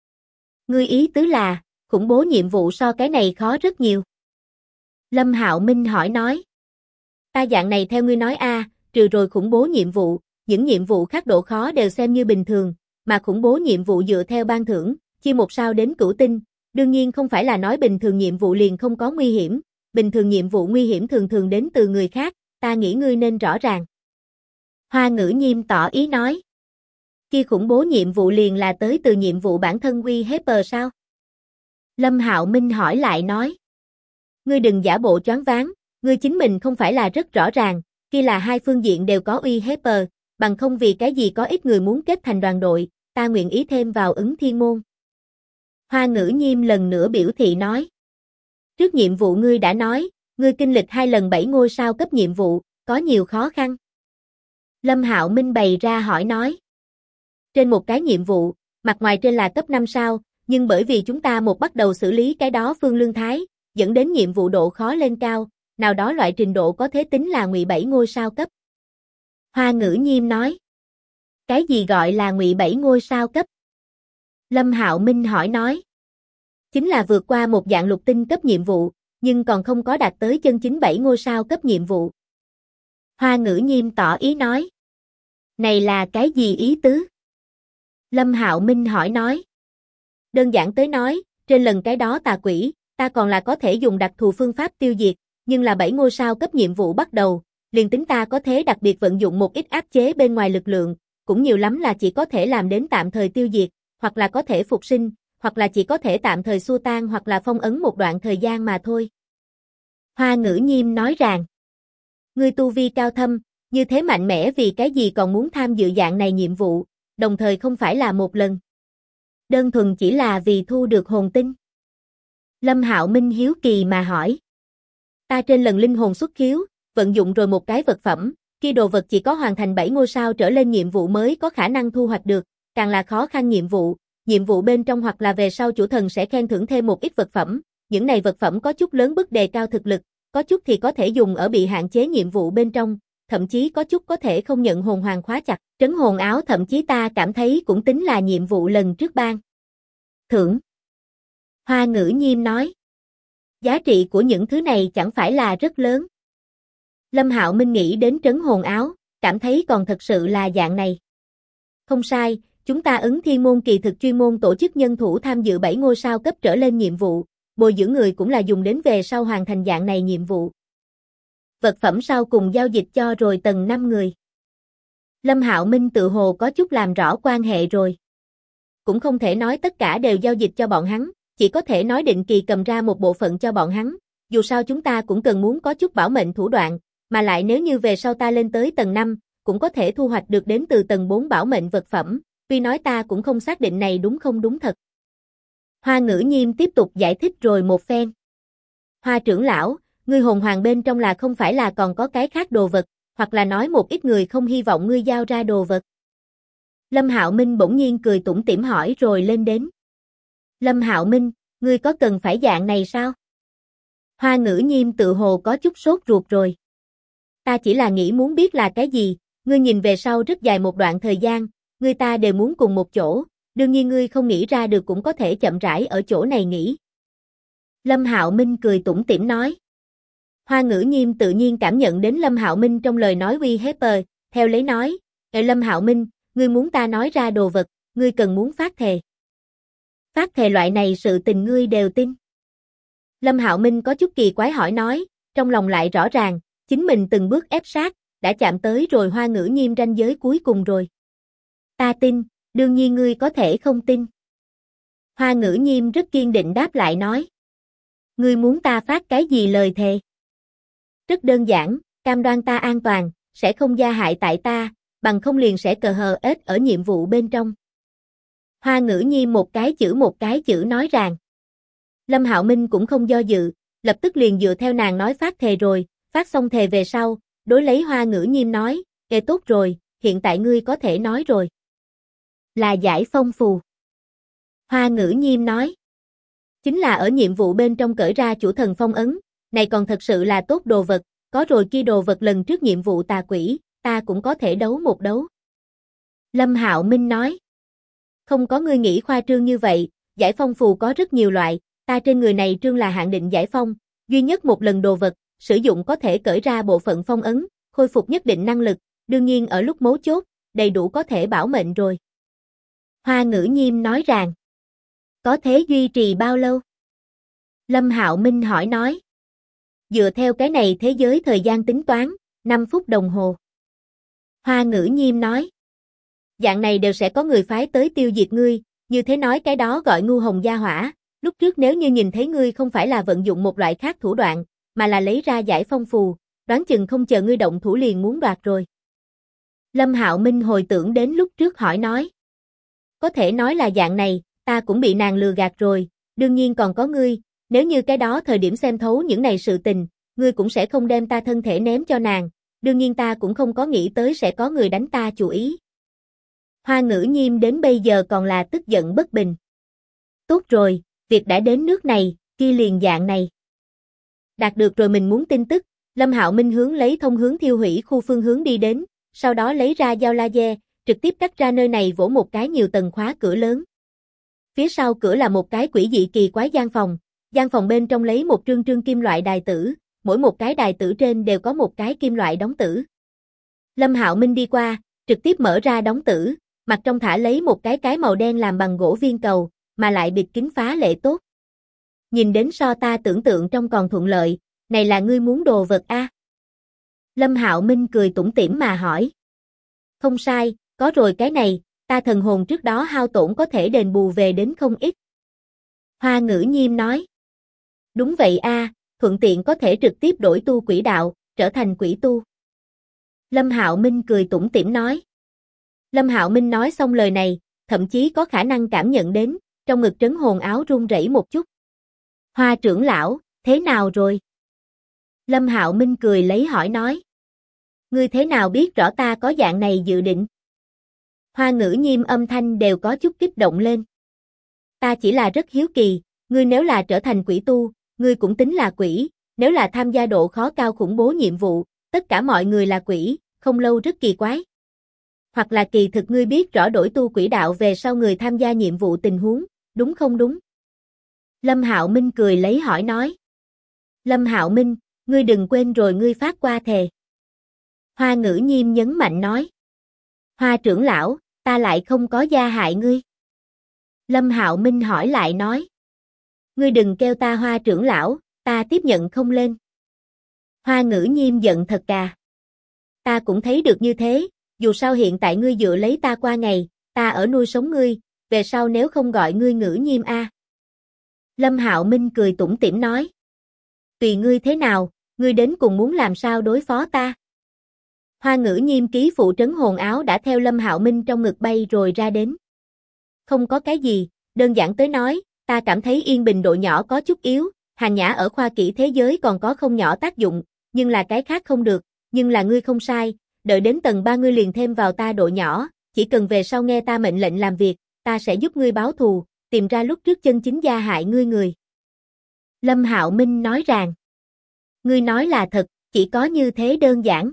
Ngươi ý tứ là, khủng bố nhiệm vụ so cái này khó rất nhiều. Lâm Hạo Minh hỏi nói. Ta dạng này theo ngươi nói trừ rồi khủng bố nhiệm vụ, những nhiệm vụ khác độ khó đều xem như bình thường, mà khủng bố nhiệm vụ dựa theo ban thưởng, chia 1 sao đến cửu tinh, đương nhiên không phải là nói bình thường nhiệm vụ liền không có nguy hiểm, bình thường nhiệm vụ nguy hiểm thường thường đến từ người khác, ta nghĩ ngươi nên rõ ràng. Hoa Ngữ Nhiêm tỏ ý nói. Kia khủng bố nhiệm vụ liền là tới từ nhiệm vụ bản thân uy hiếp sao? Lâm Hạo Minh hỏi lại nói. Ngươi đừng giả bộ choáng váng, ngươi chính mình không phải là rất rõ ràng, kia là hai phương diện đều có uy hiếp, bằng không vì cái gì có ít người muốn kết thành đoàn đội, ta nguyện ý thêm vào ứng thiên môn. Hoa Ngữ Nhiêm lần nữa biểu thị nói. Trước nhiệm vụ ngươi đã nói, ngươi kinh lịch 2 lần 7 ngôi sao cấp nhiệm vụ, có nhiều khó khăn. Lâm Hạo Minh bày ra hỏi nói. Trên một cái nhiệm vụ, mặt ngoài trên là cấp 5 sao, nhưng bởi vì chúng ta một bắt đầu xử lý cái đó Phương Lương Thái, dẫn đến nhiệm vụ độ khó lên cao, nào đó loại trình độ có thể tính là ngụy 7 ngôi sao cấp. Hoa Ngữ Nhiêm nói. Cái gì gọi là ngụy 7 ngôi sao cấp? Lâm Hạo Minh hỏi nói. Chính là vượt qua một dạng lục tinh cấp nhiệm vụ, nhưng còn không có đạt tới chân chính 7 ngôi sao cấp nhiệm vụ. Hoa Ngữ Nhiêm tỏ ý nói. Này là cái gì ý tứ? Lâm Hạo Minh hỏi nói. Đơn giản tới nói, trên lần cái đó tà quỷ, ta còn là có thể dùng đặc thù phương pháp tiêu diệt, nhưng là 7 ngôi sao cấp nhiệm vụ bắt đầu, liền tính ta có thể đặc biệt vận dụng một ít áp chế bên ngoài lực lượng, cũng nhiều lắm là chỉ có thể làm đến tạm thời tiêu diệt, hoặc là có thể phục sinh, hoặc là chỉ có thể tạm thời xua tan hoặc là phong ấn một đoạn thời gian mà thôi. Hoa Ngữ Nhiêm nói rằng, ngươi tu vi cao thâm, như thế mạnh mẽ vì cái gì còn muốn tham dự dạng này nhiệm vụ, đồng thời không phải là một lần. Đơn thuần chỉ là vì thu được hồn tinh. Lâm Hạo Minh hiếu kỳ mà hỏi. Ta trên lần linh hồn xuất khiếu, vận dụng rồi một cái vật phẩm, kia đồ vật chỉ có hoàn thành 7 ngôi sao trở lên nhiệm vụ mới có khả năng thu hoạch được, càng là khó khăn nhiệm vụ bên trong hoặc là về sau chủ thần sẽ khen thưởng thêm một ít vật phẩm, những này vật phẩm có chút lớn bước đề cao thực lực, có chút thì có thể dùng ở bị hạn chế nhiệm vụ bên trong, thậm chí có chút có thể không nhận hồn hoàng khóa chặt, trấn hồn áo thậm chí ta cảm thấy cũng tính là nhiệm vụ lần trước ban thưởng. Hoa Ngữ Nhiêm nói. Giá trị của những thứ này chẳng phải là rất lớn. Lâm Hạo Minh nghĩ đến trấn hồn áo, cảm thấy còn thật sự là dạng này. Không sai, chúng ta ứng thiên môn kỳ thực chuyên môn tổ chức nhân thủ tham dự 7 ngôi sao cấp trở lên nhiệm vụ, bồi dưỡng người cũng là dùng đến về sau hoàn thành dạng này nhiệm vụ. Vật phẩm sau cùng giao dịch cho rồi tầng 5 người. Lâm Hạo Minh tự hồ có chút làm rõ quan hệ rồi. Cũng không thể nói tất cả đều giao dịch cho bọn hắn, chỉ có thể nói định kỳ cầm ra một bộ phận cho bọn hắn, dù sao chúng ta cũng cần muốn có chút bảo mệnh thủ đoạn, mà lại nếu như về sau ta lên tới tầng 5, cũng có thể thu hoạch được đến từ tầng 4 bảo mệnh vật phẩm, tuy nói ta cũng không xác định này đúng không đúng thật. Hoa Ngữ Nhiêm tiếp tục giải thích rồi một phen. Hoa trưởng lão, ngươi hồn hoàng bên trong là không phải là còn có cái khác đồ vật, hoặc là nói một ít người không hy vọng ngươi giao ra đồ vật. Lâm Hạo Minh bỗng nhiên cười tủm tỉm hỏi rồi lên đến. Lâm Hạo Minh, ngươi có cần phải dạng này sao? Hoa Ngữ Nhiêm tự hồ có chút sốt ruột rồi. Ta chỉ là nghĩ muốn biết là cái gì, ngươi nhìn về sau rất dài một đoạn thời gian, ngươi ta đều muốn cùng một chỗ, đương nhiên ngươi không nghĩ ra được cũng có thể chậm rãi ở chỗ này nghĩ. Lâm Hạo Minh cười tủm tỉm nói. Hoa Ngữ Nhiêm tự nhiên cảm nhận đến Lâm Hạo Minh trong lời nói uy hiếp, theo lấy nói, Lâm Hạo Minh, ngươi muốn ta nói ra đồ vật, ngươi cần muốn phát thề. Phát thề loại này sự tình ngươi đều tin. Lâm Hạo Minh có chút kỳ quái hỏi nói, trong lòng lại rõ ràng, chính mình từng bước ép sát, đã chạm tới rồi Hoa Ngữ Nhiêm ranh giới cuối cùng rồi. Ta tin, đương nhiên ngươi có thể không tin. Hoa Ngữ Nhiêm rất kiên định đáp lại nói. Ngươi muốn ta phát cái gì lời thề? Rất đơn giản, cam đoan ta an toàn, sẽ không gia hại tại ta, bằng không liền sẽ cờ hờ ết ở nhiệm vụ bên trong. Hoa Ngữ Nhiêm một cái chữ nói ràng. Lâm Hạo Minh cũng không do dự, lập tức liền dựa theo nàng nói phát thề rồi, phát xong thề về sau, đối lấy Hoa Ngữ Nhiêm nói, tốt rồi, hiện tại ngươi có thể nói rồi. Là giải phong phù. Hoa Ngữ Nhiêm nói. Chính là ở nhiệm vụ bên trong cởi ra chủ thần phong ấn, này còn thật sự là tốt đồ vật, có rồi kia đồ vật lần trước nhiệm vụ tà quỷ, ta cũng có thể đấu một đấu. Lâm Hạo Minh nói. Không có ngươi nghĩ khoa trương như vậy, giải phong phù có rất nhiều loại, ta trên người này trương là hạn định giải phong, duy nhất một lần đồ vật, sử dụng có thể cởi ra bộ phận phong ấn, khôi phục nhất định năng lực, đương nhiên ở lúc mấu chốt, đầy đủ có thể bảo mệnh rồi. Hoa Ngữ Nhiêm nói rằng, có thể duy trì bao lâu? Lâm Hạo Minh hỏi nói. Dựa theo cái này thế giới thời gian tính toán, 5 phút đồng hồ. Hoa Ngữ Nhiêm nói. Dạng này đều sẽ có người phái tới tiêu diệt ngươi, như thế nói cái đó gọi ngu hồng gia hỏa, lúc trước nếu như nhìn thấy ngươi không phải là vận dụng một loại khác thủ đoạn, mà là lấy ra giải phong phù, đoán chừng không chờ ngươi động thủ liền muốn đoạt rồi. Lâm Hạo Minh hồi tưởng đến lúc trước hỏi nói. Có thể nói là dạng này, ta cũng bị nàng lừa gạt rồi, đương nhiên còn có ngươi, nếu như cái đó thời điểm xem thấu những này sự tình, ngươi cũng sẽ không đem ta thân thể ném cho nàng, đương nhiên ta cũng không có nghĩ tới sẽ có người đánh ta chủ ý. Hoa Ngữ Nhiêm đến bây giờ còn là tức giận bất bình. Tốt rồi, việc đã đến nước này, kia liền dạng này. Đạt được rồi mình muốn tin tức, Lâm Hạo Minh hướng lấy thông hướng thiêu hủy khu phương hướng đi đến, sau đó lấy ra dao laser, trực tiếp cắt ra nơi này vỗ một cái nhiều tầng khóa cửa lớn. Phía sau cửa là một cái quỷ dị kỳ quái gian phòng bên trong lấy một trương trương kim loại đài tử, mỗi một cái đài tử trên đều có một cái kim loại đóng tử. Lâm Hạo Minh đi qua, trực tiếp mở ra đóng tử, mặt trong thả lấy một cái màu đen làm bằng gỗ viên cầu, mà lại bịt kín phá lệ tốt. Nhìn đến so ta tưởng tượng trong còn thuận lợi, này là ngươi muốn đồ vật a? Lâm Hạo Minh cười tủm tỉm mà hỏi. Không sai, có rồi cái này, ta thần hồn trước đó hao tổn có thể đền bù về đến không ít. Hoa Ngữ Nhiêm nói. Đúng vậy a, thuận tiện có thể trực tiếp đổi tu quỷ đạo, trở thành quỷ tu. Lâm Hạo Minh cười tủm tỉm nói. Lâm Hạo Minh nói xong lời này, thậm chí có khả năng cảm nhận đến, trong ngực trấn hồn áo run rẩy một chút. Hoa trưởng lão, thế nào rồi? Lâm Hạo Minh cười lấy hỏi nói. Ngươi thế nào biết rõ ta có dạng này dự định? Hoa Ngữ Nhiêm âm thanh đều có chút kích động lên. Ta chỉ là rất hiếu kỳ, ngươi nếu là trở thành quỷ tu, ngươi cũng tính là quỷ, nếu là tham gia độ khó cao khủng bố nhiệm vụ, tất cả mọi người là quỷ, không lâu rất kỳ quái. Hoặc là kỳ thực ngươi biết rõ đổi tu quỷ đạo về sau người tham gia nhiệm vụ tình huống, đúng không đúng? Lâm Hạo Minh cười lấy hỏi nói. Lâm Hạo Minh, ngươi đừng quên rồi ngươi phát qua thề. Hoa Ngữ Nhiêm nhấn mạnh nói. Hoa trưởng lão, ta lại không có gia hại ngươi. Lâm Hạo Minh hỏi lại nói. Ngươi đừng kêu ta Hoa trưởng lão, ta tiếp nhận không lên. Hoa Ngữ Nhiêm giận thật cà. Ta cũng thấy được như thế, dù sao hiện tại ngươi dựa lấy ta qua ngày, ta ở nuôi sống ngươi, về sau nếu không gọi ngươi Ngữ Nhiêm a. Lâm Hạo Minh cười tủm tỉm nói. Tùy ngươi thế nào, ngươi đến cùng muốn làm sao đối phó ta. Hoa Ngữ Nhiêm ký phụ trấn hồn áo đã theo Lâm Hạo Minh trong ngực bay rồi ra đến. Không có cái gì, đơn giản tới nói, ta cảm thấy yên bình độ nhỏ có chút yếu, hàng nhã ở khoa kỹ thế giới còn có không nhỏ tác dụng, nhưng là cái khác không được, nhưng là ngươi không sai, đợi đến tầng 3 ngươi liền thêm vào ta độ nhỏ, chỉ cần về sau nghe ta mệnh lệnh làm việc, ta sẽ giúp ngươi báo thù, tìm ra lúc trước chân chính gia hại ngươi người. Lâm Hạo Minh nói rằng, ngươi nói là thật, chỉ có như thế đơn giản.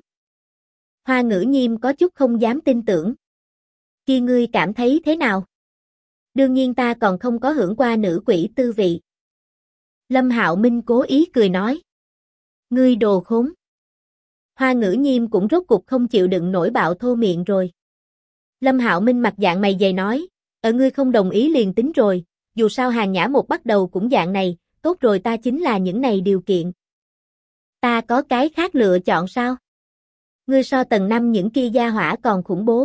Hoa Ngữ Nhiêm có chút không dám tin tưởng. Khi ngươi cảm thấy thế nào? Đương nhiên ta còn không có hưởng qua nữ quỷ tư vị. Lâm Hạo Minh cố ý cười nói. Ngươi đồ khốn. Hoa Ngữ Nhiêm cũng rốt cục không chịu đựng nổi bạo thô miệng rồi. Lâm Hạo Minh mặt dạng mày dày nói, ngươi không đồng ý liền tính rồi, dù sao hàng nhã một bắt đầu cũng dạng này, tốt rồi ta chính là những này điều kiện. Ta có cái khác lựa chọn sao? Ngươi so tầng 5 những kia gia hỏa còn khủng bố.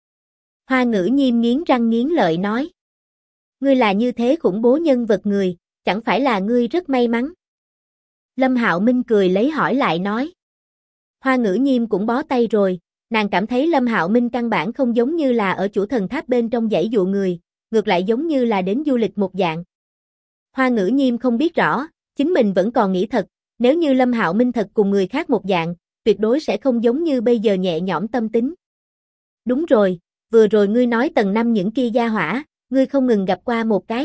Hoa Ngữ Nhiêm nghiến răng nghiến lợi nói. Ngươi là như thế khủng bố nhân vật người, chẳng phải là ngươi rất may mắn. Lâm Hạo Minh cười lấy hỏi lại nói. Hoa Ngữ Nhiêm cũng bó tay rồi, nàng cảm thấy Lâm Hạo Minh căn bản không giống như là ở chủ thần tháp bên trong dãy dụ người, ngược lại giống như là đến du lịch một dạng. Hoa Ngữ Nhiêm không biết rõ, chính mình vẫn còn nghĩ thật, nếu như Lâm Hạo Minh thật cùng người khác một dạng, tuyệt đối sẽ không giống như bây giờ nhẹ nhõm tâm tính. Đúng rồi, vừa rồi ngươi nói tầng 5 những kia gia hỏa, ngươi không ngừng gặp qua một cái.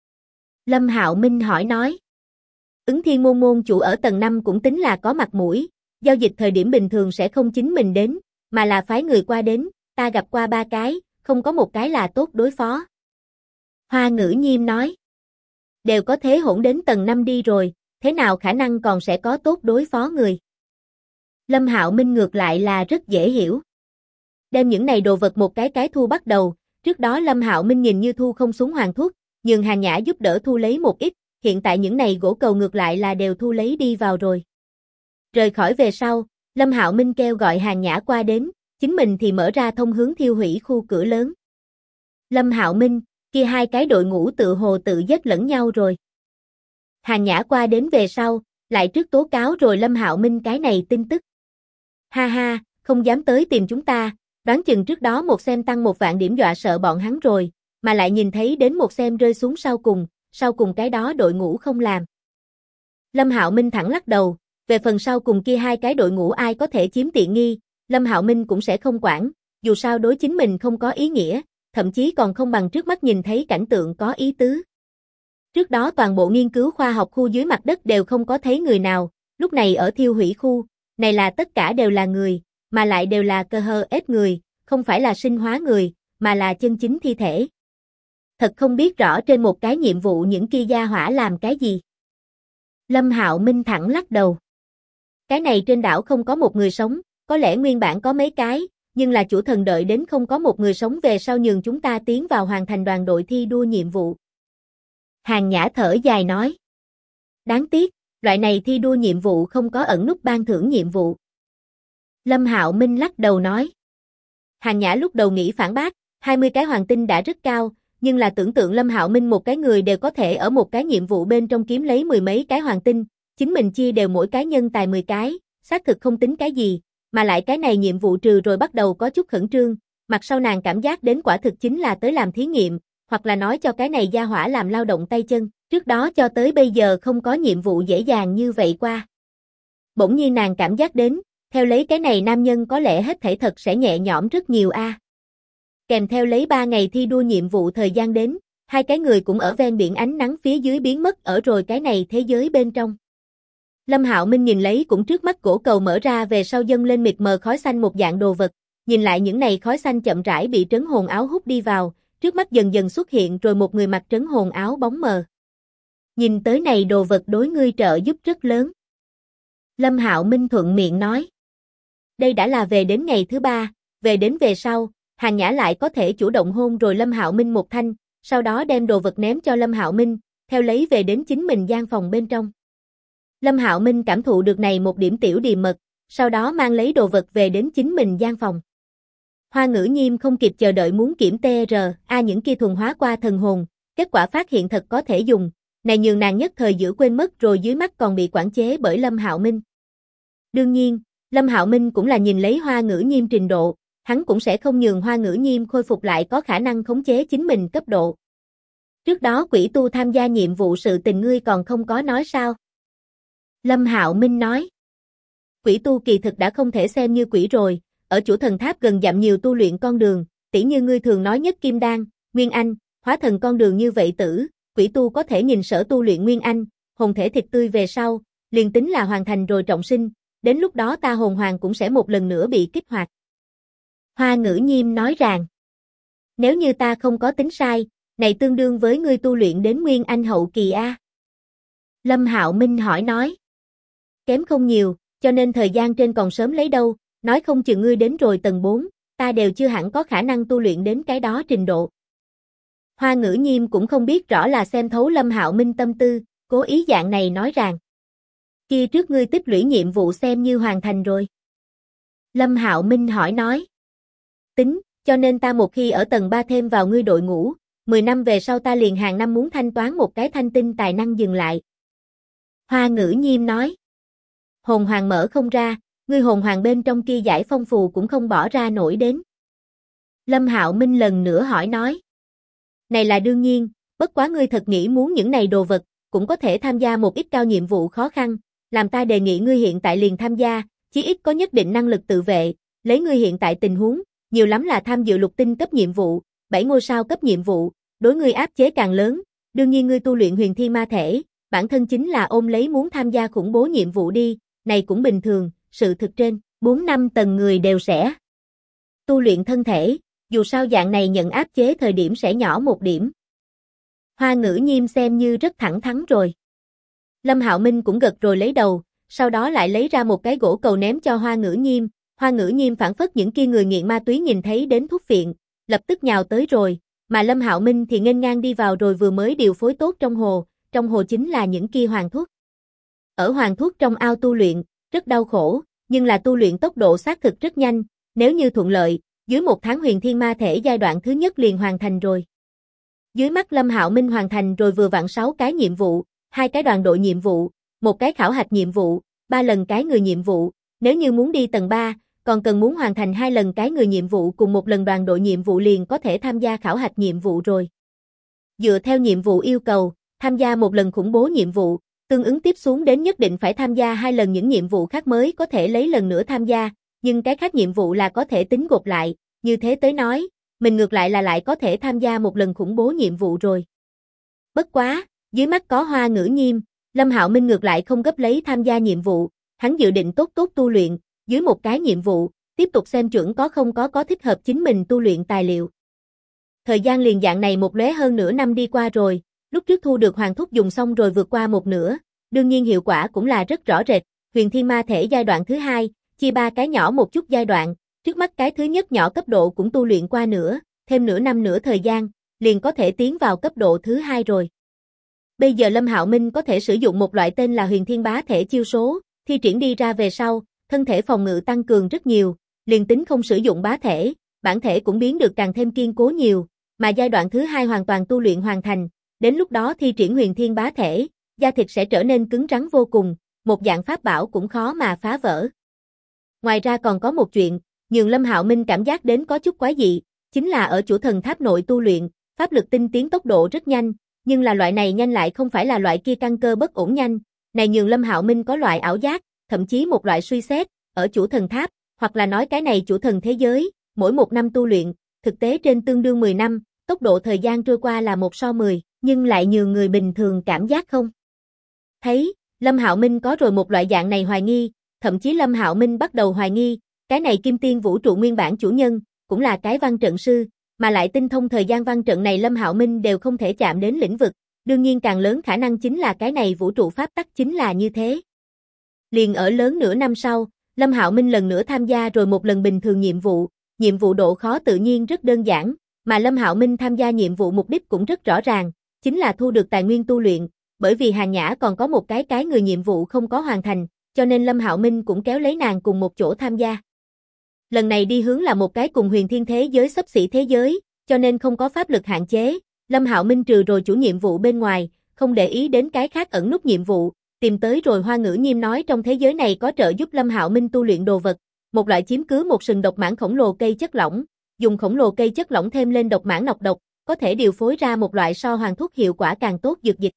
Lâm Hạo Minh hỏi nói. Ứng Thiên môn môn chủ ở tầng 5 cũng tính là có mặt mũi, giao dịch thời điểm bình thường sẽ không chính mình đến, mà là phái người qua đến, ta gặp qua 3 cái, không có một cái là tốt đối phó. Hoa Ngữ Nhiêm nói. Đều có thế hỗn đến tầng 5 đi rồi, thế nào khả năng còn sẽ có tốt đối phó người. Lâm Hạo Minh ngược lại là rất dễ hiểu. Đem những này đồ vật một cái thu bắt đầu, trước đó Lâm Hạo Minh nhìn như thu không xuống hoàng thuốc, nhường Hàn Nhã giúp đỡ thu lấy một ít, hiện tại những này gỗ cầu ngược lại là đều thu lấy đi vào rồi. Rời khỏi về sau, Lâm Hạo Minh kêu gọi Hàn Nhã qua đến, chính mình thì mở ra thông hướng thiêu hủy khu cửa lớn. Lâm Hạo Minh, kia hai cái đội ngũ tự hồ tự giết lẫn nhau rồi. Hàn Nhã qua đến về sau, lại trước tố cáo rồi Lâm Hạo Minh cái này tin tức. Ha ha, không dám tới tìm chúng ta, đoán chừng trước đó một xem tăng 1 vạn điểm dọa sợ bọn hắn rồi, mà lại nhìn thấy đến một xem rơi xuống sau cùng cái đó đội ngũ không làm. Lâm Hạo Minh thẳng lắc đầu, về phần sau cùng kia hai cái đội ngũ ai có thể chiếm tiện nghi, Lâm Hạo Minh cũng sẽ không quản, dù sao đối chính mình không có ý nghĩa, thậm chí còn không bằng trước mắt nhìn thấy cảnh tượng có ý tứ. Trước đó toàn bộ nghiên cứu khoa học khu dưới mặt đất đều không có thấy người nào, lúc này ở thiêu hủy khu, này là tất cả đều là người, mà lại đều là cơ hơ ết người, không phải là sinh hóa người, mà là chân chính thi thể. Thật không biết rõ trên một cái nhiệm vụ những kia gia hỏa làm cái gì. Lâm Hạo Minh thẳng lắc đầu. Cái này trên đảo không có một người sống, có lẽ nguyên bản có mấy cái, nhưng là chủ thần đợi đến không có một người sống về sau nhường chúng ta tiến vào hoàn thành đoàn đội thi đua nhiệm vụ. Hàn Nhã thở dài nói. Đáng tiếc, loại này thi đua nhiệm vụ không có ẩn nút ban thưởng nhiệm vụ. Lâm Hạo Minh lắc đầu nói. Hàn Nhã lúc đầu nghĩ phản bác, 20 cái hoàng tinh đã rất cao, nhưng là tưởng tượng Lâm Hạo Minh một cái người đều có thể ở một cái nhiệm vụ bên trong kiếm lấy 10 mấy cái hoàng tinh, chính mình chia đều mỗi cá nhân tài 10 cái, xác thực không tính cái gì, mà lại cái này nhiệm vụ trừ rồi bắt đầu có chút khẩn trương, mặt sau nàng cảm giác đến quả thực chính là tới làm thí nghiệm, hoặc là nói cho cái này gia hỏa làm lao động tay chân, trước đó cho tới bây giờ không có nhiệm vụ dễ dàng như vậy qua. Bỗng nhiên nàng cảm giác đến, theo lấy cái này nam nhân có lẽ hết thảy thật sẽ nhẹ nhõm rất nhiều a. Kèm theo lấy 3 ngày thi đua nhiệm vụ thời gian đến, hai cái người cũng ở ven biển ánh nắng phía dưới biến mất ở rồi cái này thế giới bên trong. Lâm Hạo Minh nhìn lấy cũng trước mắt cổ cầu mở ra về sau dâng lên mịt mờ khói xanh một dạng đồ vật, nhìn lại những này khói xanh chậm rãi bị trấn hồn áo hút đi vào, trước mắt dần dần xuất hiện rồi một người mặc trấn hồn áo bóng mờ. Nhìn tới này đồ vật đối ngươi trợ giúp rất lớn. Lâm Hạo Minh thuận miệng nói. Đây đã là về đến ngày thứ 3, về đến về sau, Hàn Nhã lại có thể chủ động hôn rồi Lâm Hạo Minh một thanh, sau đó đem đồ vật ném cho Lâm Hạo Minh, theo lấy về đến chính mình gian phòng bên trong. Lâm Hạo Minh cảm thụ được này một điểm tiểu điềm mật, sau đó mang lấy đồ vật về đến chính mình gian phòng. Hoa Ngữ Nhiêm không kịp chờ đợi muốn kiểm TRA những kia thuần hóa qua thần hồn, kết quả phát hiện thật có thể dùng, này nhường nàng nhất thời giữa quên mất rồi dưới mắt còn bị quản chế bởi Lâm Hạo Minh. Đương nhiên, Lâm Hạo Minh cũng là nhìn lấy Hoa Ngữ Nhiêm trình độ, hắn cũng sẽ không nhường Hoa Ngữ Nhiêm khôi phục lại có khả năng khống chế chính mình cấp độ. Trước đó quỷ tu tham gia nhiệm vụ sự tình ngươi còn không có nói sao? Lâm Hạo Minh nói. Quỷ tu kỳ thực đã không thể xem như quỷ rồi, ở chủ thần tháp gần dặm nhiều tu luyện con đường, tỉ như ngươi thường nói nhất kim đan, nguyên anh, hóa thần con đường như vậy tử, quỷ tu có thể nhìn sở tu luyện nguyên anh, hồn thể thịt tươi về sau, liền tính là hoàn thành rồi trọng sinh, đến lúc đó ta hồn hoàng cũng sẽ một lần nữa bị kích hoạt. Hoa Ngữ Nhiêm nói rằng, nếu như ta không có tính sai, này tương đương với ngươi tu luyện đến nguyên anh hậu kỳ a. Lâm Hạo Minh hỏi nói, kém không nhiều, cho nên thời gian trên còn sớm lấy đâu, nói không chừng ngươi đến rồi tầng 4, ta đều chưa hẳn có khả năng tu luyện đến cái đó trình độ. Hoa Ngữ Nhiêm cũng không biết rõ là xem thấu Lâm Hạo Minh tâm tư, cố ý dạng này nói rằng, kia trước ngươi tích lũy nhiệm vụ xem như hoàn thành rồi. Lâm Hạo Minh hỏi nói, tính, cho nên ta một khi ở tầng 3 thêm vào ngươi đội ngũ, 10 năm về sau ta liền hàng năm muốn thanh toán một cái thanh tinh tài năng dừng lại. Hoa Ngữ Nhiêm nói, hồn hoàng mở không ra, ngươi hồn hoàng bên trong kia giải phong phù cũng không bỏ ra nổi đến. Lâm Hạo Minh lần nữa hỏi nói, này là đương nhiên, bất quá ngươi thật nghĩ muốn những này đồ vật, cũng có thể tham gia một ít cao nhiệm vụ khó khăn, làm ta đề nghị ngươi hiện tại liền tham gia, chí ít có nhất định năng lực tự vệ, lấy ngươi hiện tại tình huống, nhiều lắm là tham dự lục tinh cấp nhiệm vụ, 7 ngôi sao cấp nhiệm vụ, đối ngươi áp chế càng lớn, đương nhiên ngươi tu luyện huyền thi ma thể, bản thân chính là ôm lấy muốn tham gia khủng bố nhiệm vụ đi, này cũng bình thường, sự thực trên, 4-5 tầng người đều sẽ tu luyện thân thể, dù sao dạng này nhận áp chế thời điểm sẽ nhỏ một điểm. Hoa Ngữ Nhiêm xem như rất thẳng thắn rồi. Lâm Hạo Minh cũng gật rồi lấy đầu, sau đó lại lấy ra một cái gỗ cầu ném cho Hoa Ngữ Nhiêm. Hoa Ngữ Nhiêm phảng phất những kia người nghiện ma túy nhìn thấy đến thuốc phiện, lập tức nhào tới rồi, mà Lâm Hạo Minh thì nghênh ngang đi vào rồi vừa mới điều phối tốt trong hồ chính là những kia hoàng thuốc. Ở hoàng thuốc trong ao tu luyện, rất đau khổ, nhưng là tu luyện tốc độ xác thực rất nhanh, nếu như thuận lợi, dưới 1 tháng huyền thiên ma thể giai đoạn thứ nhất liền hoàn thành rồi. Dưới mắt Lâm Hạo Minh hoàn thành rồi vừa vặn 6 cái nhiệm vụ, 2 cái đoàn đội nhiệm vụ, 1 cái khảo hạch nhiệm vụ, 3 lần cái người nhiệm vụ, nếu như muốn đi tầng 3, còn cần muốn hoàn thành 2 lần cái người nhiệm vụ cùng 1 lần đoàn đội nhiệm vụ liền có thể tham gia khảo hạch nhiệm vụ rồi. Dựa theo nhiệm vụ yêu cầu, tham gia 1 lần khủng bố nhiệm vụ, tương ứng tiếp xuống đến nhất định phải tham gia 2 lần những nhiệm vụ khác mới có thể lấy lần nữa tham gia, nhưng cái khác nhiệm vụ là có thể tính gộp lại, như thế tới nói, mình ngược lại là lại có thể tham gia 1 lần khủng bố nhiệm vụ rồi. Bất quá, dưới mắt có Hoa Ngữ Nhiêm, Lâm Hạo Minh ngược lại không gấp lấy tham gia nhiệm vụ, hắn dự định tốt tu luyện, dưới 1 cái nhiệm vụ, tiếp tục xem chuẩn có không có thích hợp chính mình tu luyện tài liệu. Thời gian liền dạng này một lóe hơn nửa năm đi qua rồi, lúc trước thu được hoàng thúc dùng xong rồi vượt qua một nửa, đương nhiên hiệu quả cũng là rất rõ rệt, huyền thiên ma thể giai đoạn thứ 2, chia 3 cái nhỏ một chút giai đoạn, trước mắt cái thứ nhất nhỏ cấp độ cũng tu luyện qua nữa, thêm nửa năm nữa thời gian, liền có thể tiến vào cấp độ thứ 2 rồi. Bây giờ Lâm Hạo Minh có thể sử dụng một loại tên là huyền thiên bá thể chiêu số, thi triển đi ra về sau, thân thể phòng ngự tăng cường rất nhiều, liền tính không sử dụng bá thể, bản thể cũng biến được càng thêm kiên cố nhiều, mà giai đoạn thứ 2 hoàn toàn tu luyện hoàn thành, đến lúc đó thi triển huyền thiên bá thể, da thịt sẽ trở nên cứng rắn vô cùng, một dạng pháp bảo cũng khó mà phá vỡ. Ngoài ra còn có một chuyện, nhường Lâm Hạo Minh cảm giác đến có chút quái dị, chính là ở chủ thần tháp nội tu luyện, pháp lực tinh tiến tốc độ rất nhanh, nhưng là loại này nhanh lại không phải là loại kia căn cơ bất ổn nhanh, này nhường Lâm Hạo Minh có loại ảo giác, thậm chí một loại suy xét, ở chủ thần tháp, hoặc là nói cái này chủ thần thế giới, mỗi 1 năm tu luyện, thực tế trên tương đương 10 năm, tốc độ thời gian trôi qua là 1 so 10, nhưng lại nhường người bình thường cảm giác không. Thấy, Lâm Hạo Minh có rồi một loại dạng này hoài nghi, thậm chí Lâm Hạo Minh bắt đầu hoài nghi, cái này Kim Tiên vũ trụ nguyên bản chủ nhân, cũng là cái văn trận sư, mà lại tinh thông thời gian văn trận này Lâm Hạo Minh đều không thể chạm đến lĩnh vực, đương nhiên càng lớn khả năng chính là cái này vũ trụ pháp tắc chính là như thế. Liền ở lớn nửa năm sau, Lâm Hạo Minh lần nữa tham gia rồi một lần bình thường nhiệm vụ độ khó tự nhiên rất đơn giản, mà Lâm Hạo Minh tham gia nhiệm vụ mục đích cũng rất rõ ràng, chính là thu được tài nguyên tu luyện, bởi vì Hàn Nhã còn có một cái người nhiệm vụ không có hoàn thành, cho nên Lâm Hạo Minh cũng kéo lấy nàng cùng một chỗ tham gia. Lần này đi hướng là một cái cùng huyền thiên thế giới xấp xỉ thế giới, cho nên không có pháp lực hạn chế, Lâm Hạo Minh trừ rồi chủ nhiệm vụ bên ngoài, không để ý đến cái khác ẩn nút nhiệm vụ, tìm tới rồi Hoa Ngữ Nhiêm nói trong thế giới này có trợ giúp Lâm Hạo Minh tu luyện đồ vật, một loại chiếm cứ một sừng độc mãng khổng lồ cây chất lỏng, dùng khổng lồ cây chất lỏng thêm lên độc mãng nọc độc, có thể điều phối ra một loại so hoàng thuốc hiệu quả càng tốt dược dịch.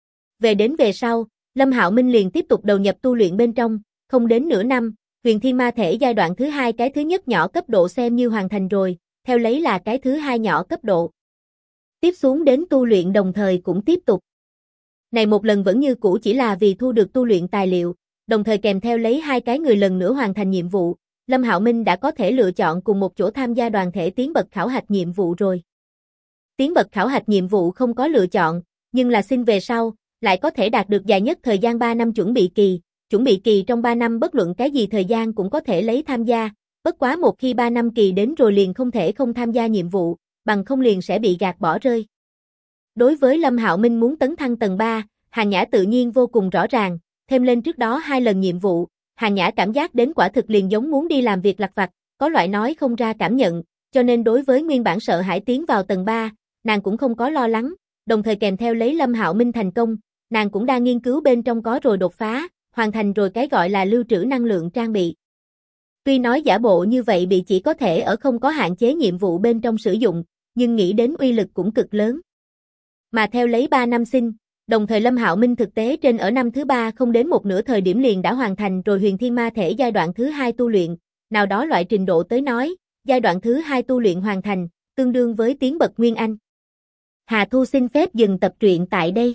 Về sau, Lâm Hạo Minh liền tiếp tục đầu nhập tu luyện bên trong, không đến nửa năm, huyền thiên ma thể giai đoạn thứ 2 cái thứ nhất nhỏ cấp độ xem như hoàn thành rồi, theo lấy là cái thứ 2 nhỏ cấp độ. Tiếp xuống đến tu luyện đồng thời cũng tiếp tục. Này một lần vẫn như cũ chỉ là vì thu được tu luyện tài liệu, đồng thời kèm theo lấy 2 cái người lần nữa hoàn thành nhiệm vụ, Lâm Hạo Minh đã có thể lựa chọn cùng một chỗ tham gia đoàn thể tiến bậc khảo hạch nhiệm vụ rồi. Tiến bậc khảo hạch nhiệm vụ không có lựa chọn, nhưng là xin về sau, lại có thể đạt được dài nhất thời gian 3 năm chuẩn bị kỳ trong 3 năm bất luận cái gì thời gian cũng có thể lấy tham gia, bất quá một khi 3 năm kỳ đến rồi liền không thể không tham gia nhiệm vụ, bằng không liền sẽ bị gạt bỏ rơi. Đối với Lâm Hạo Minh muốn tấn thăng tầng 3, Hàn Nhã tự nhiên vô cùng rõ ràng, thêm lên trước đó 2 lần nhiệm vụ, Hàn Nhã cảm giác đến quả thực liền giống muốn đi làm việc lặt vặt, có loại nói không ra cảm nhận, cho nên đối với nguyên bản sợ hãi tiến vào tầng 3, nàng cũng không có lo lắng, đồng thời kèm theo lấy Lâm Hạo Minh thành công, nàng cũng đang nghiên cứu bên trong có rồi đột phá, hoàn thành rồi cái gọi là lưu trữ năng lượng trang bị. Tuy nói giả bộ như vậy bị chỉ có thể ở không có hạn chế nhiệm vụ bên trong sử dụng, nhưng nghĩ đến uy lực cũng cực lớn. Mà theo lấy 3 năm sinh, đồng thời Lâm Hạo Minh thực tế trên ở năm thứ 3 không đến một nửa thời điểm liền đã hoàn thành rồi huyền thiên ma thể giai đoạn thứ 2 tu luyện, nào đó loại trình độ tới nói, giai đoạn thứ 2 tu luyện hoàn thành, tương đương với tiến bậc Nguyên Anh. Hà Thu xin phép dừng tập truyện tại đây.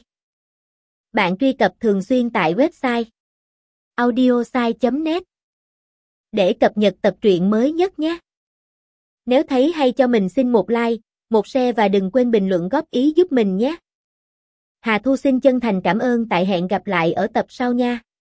Bạn truy cập thường xuyên tại website audiosai.net để cập nhật tập truyện mới nhất nhé. Nếu thấy hay cho mình xin một like, một share và đừng quên bình luận góp ý giúp mình nhé. Hà Thu xin chân thành cảm ơn, tại hẹn gặp lại ở tập sau nha.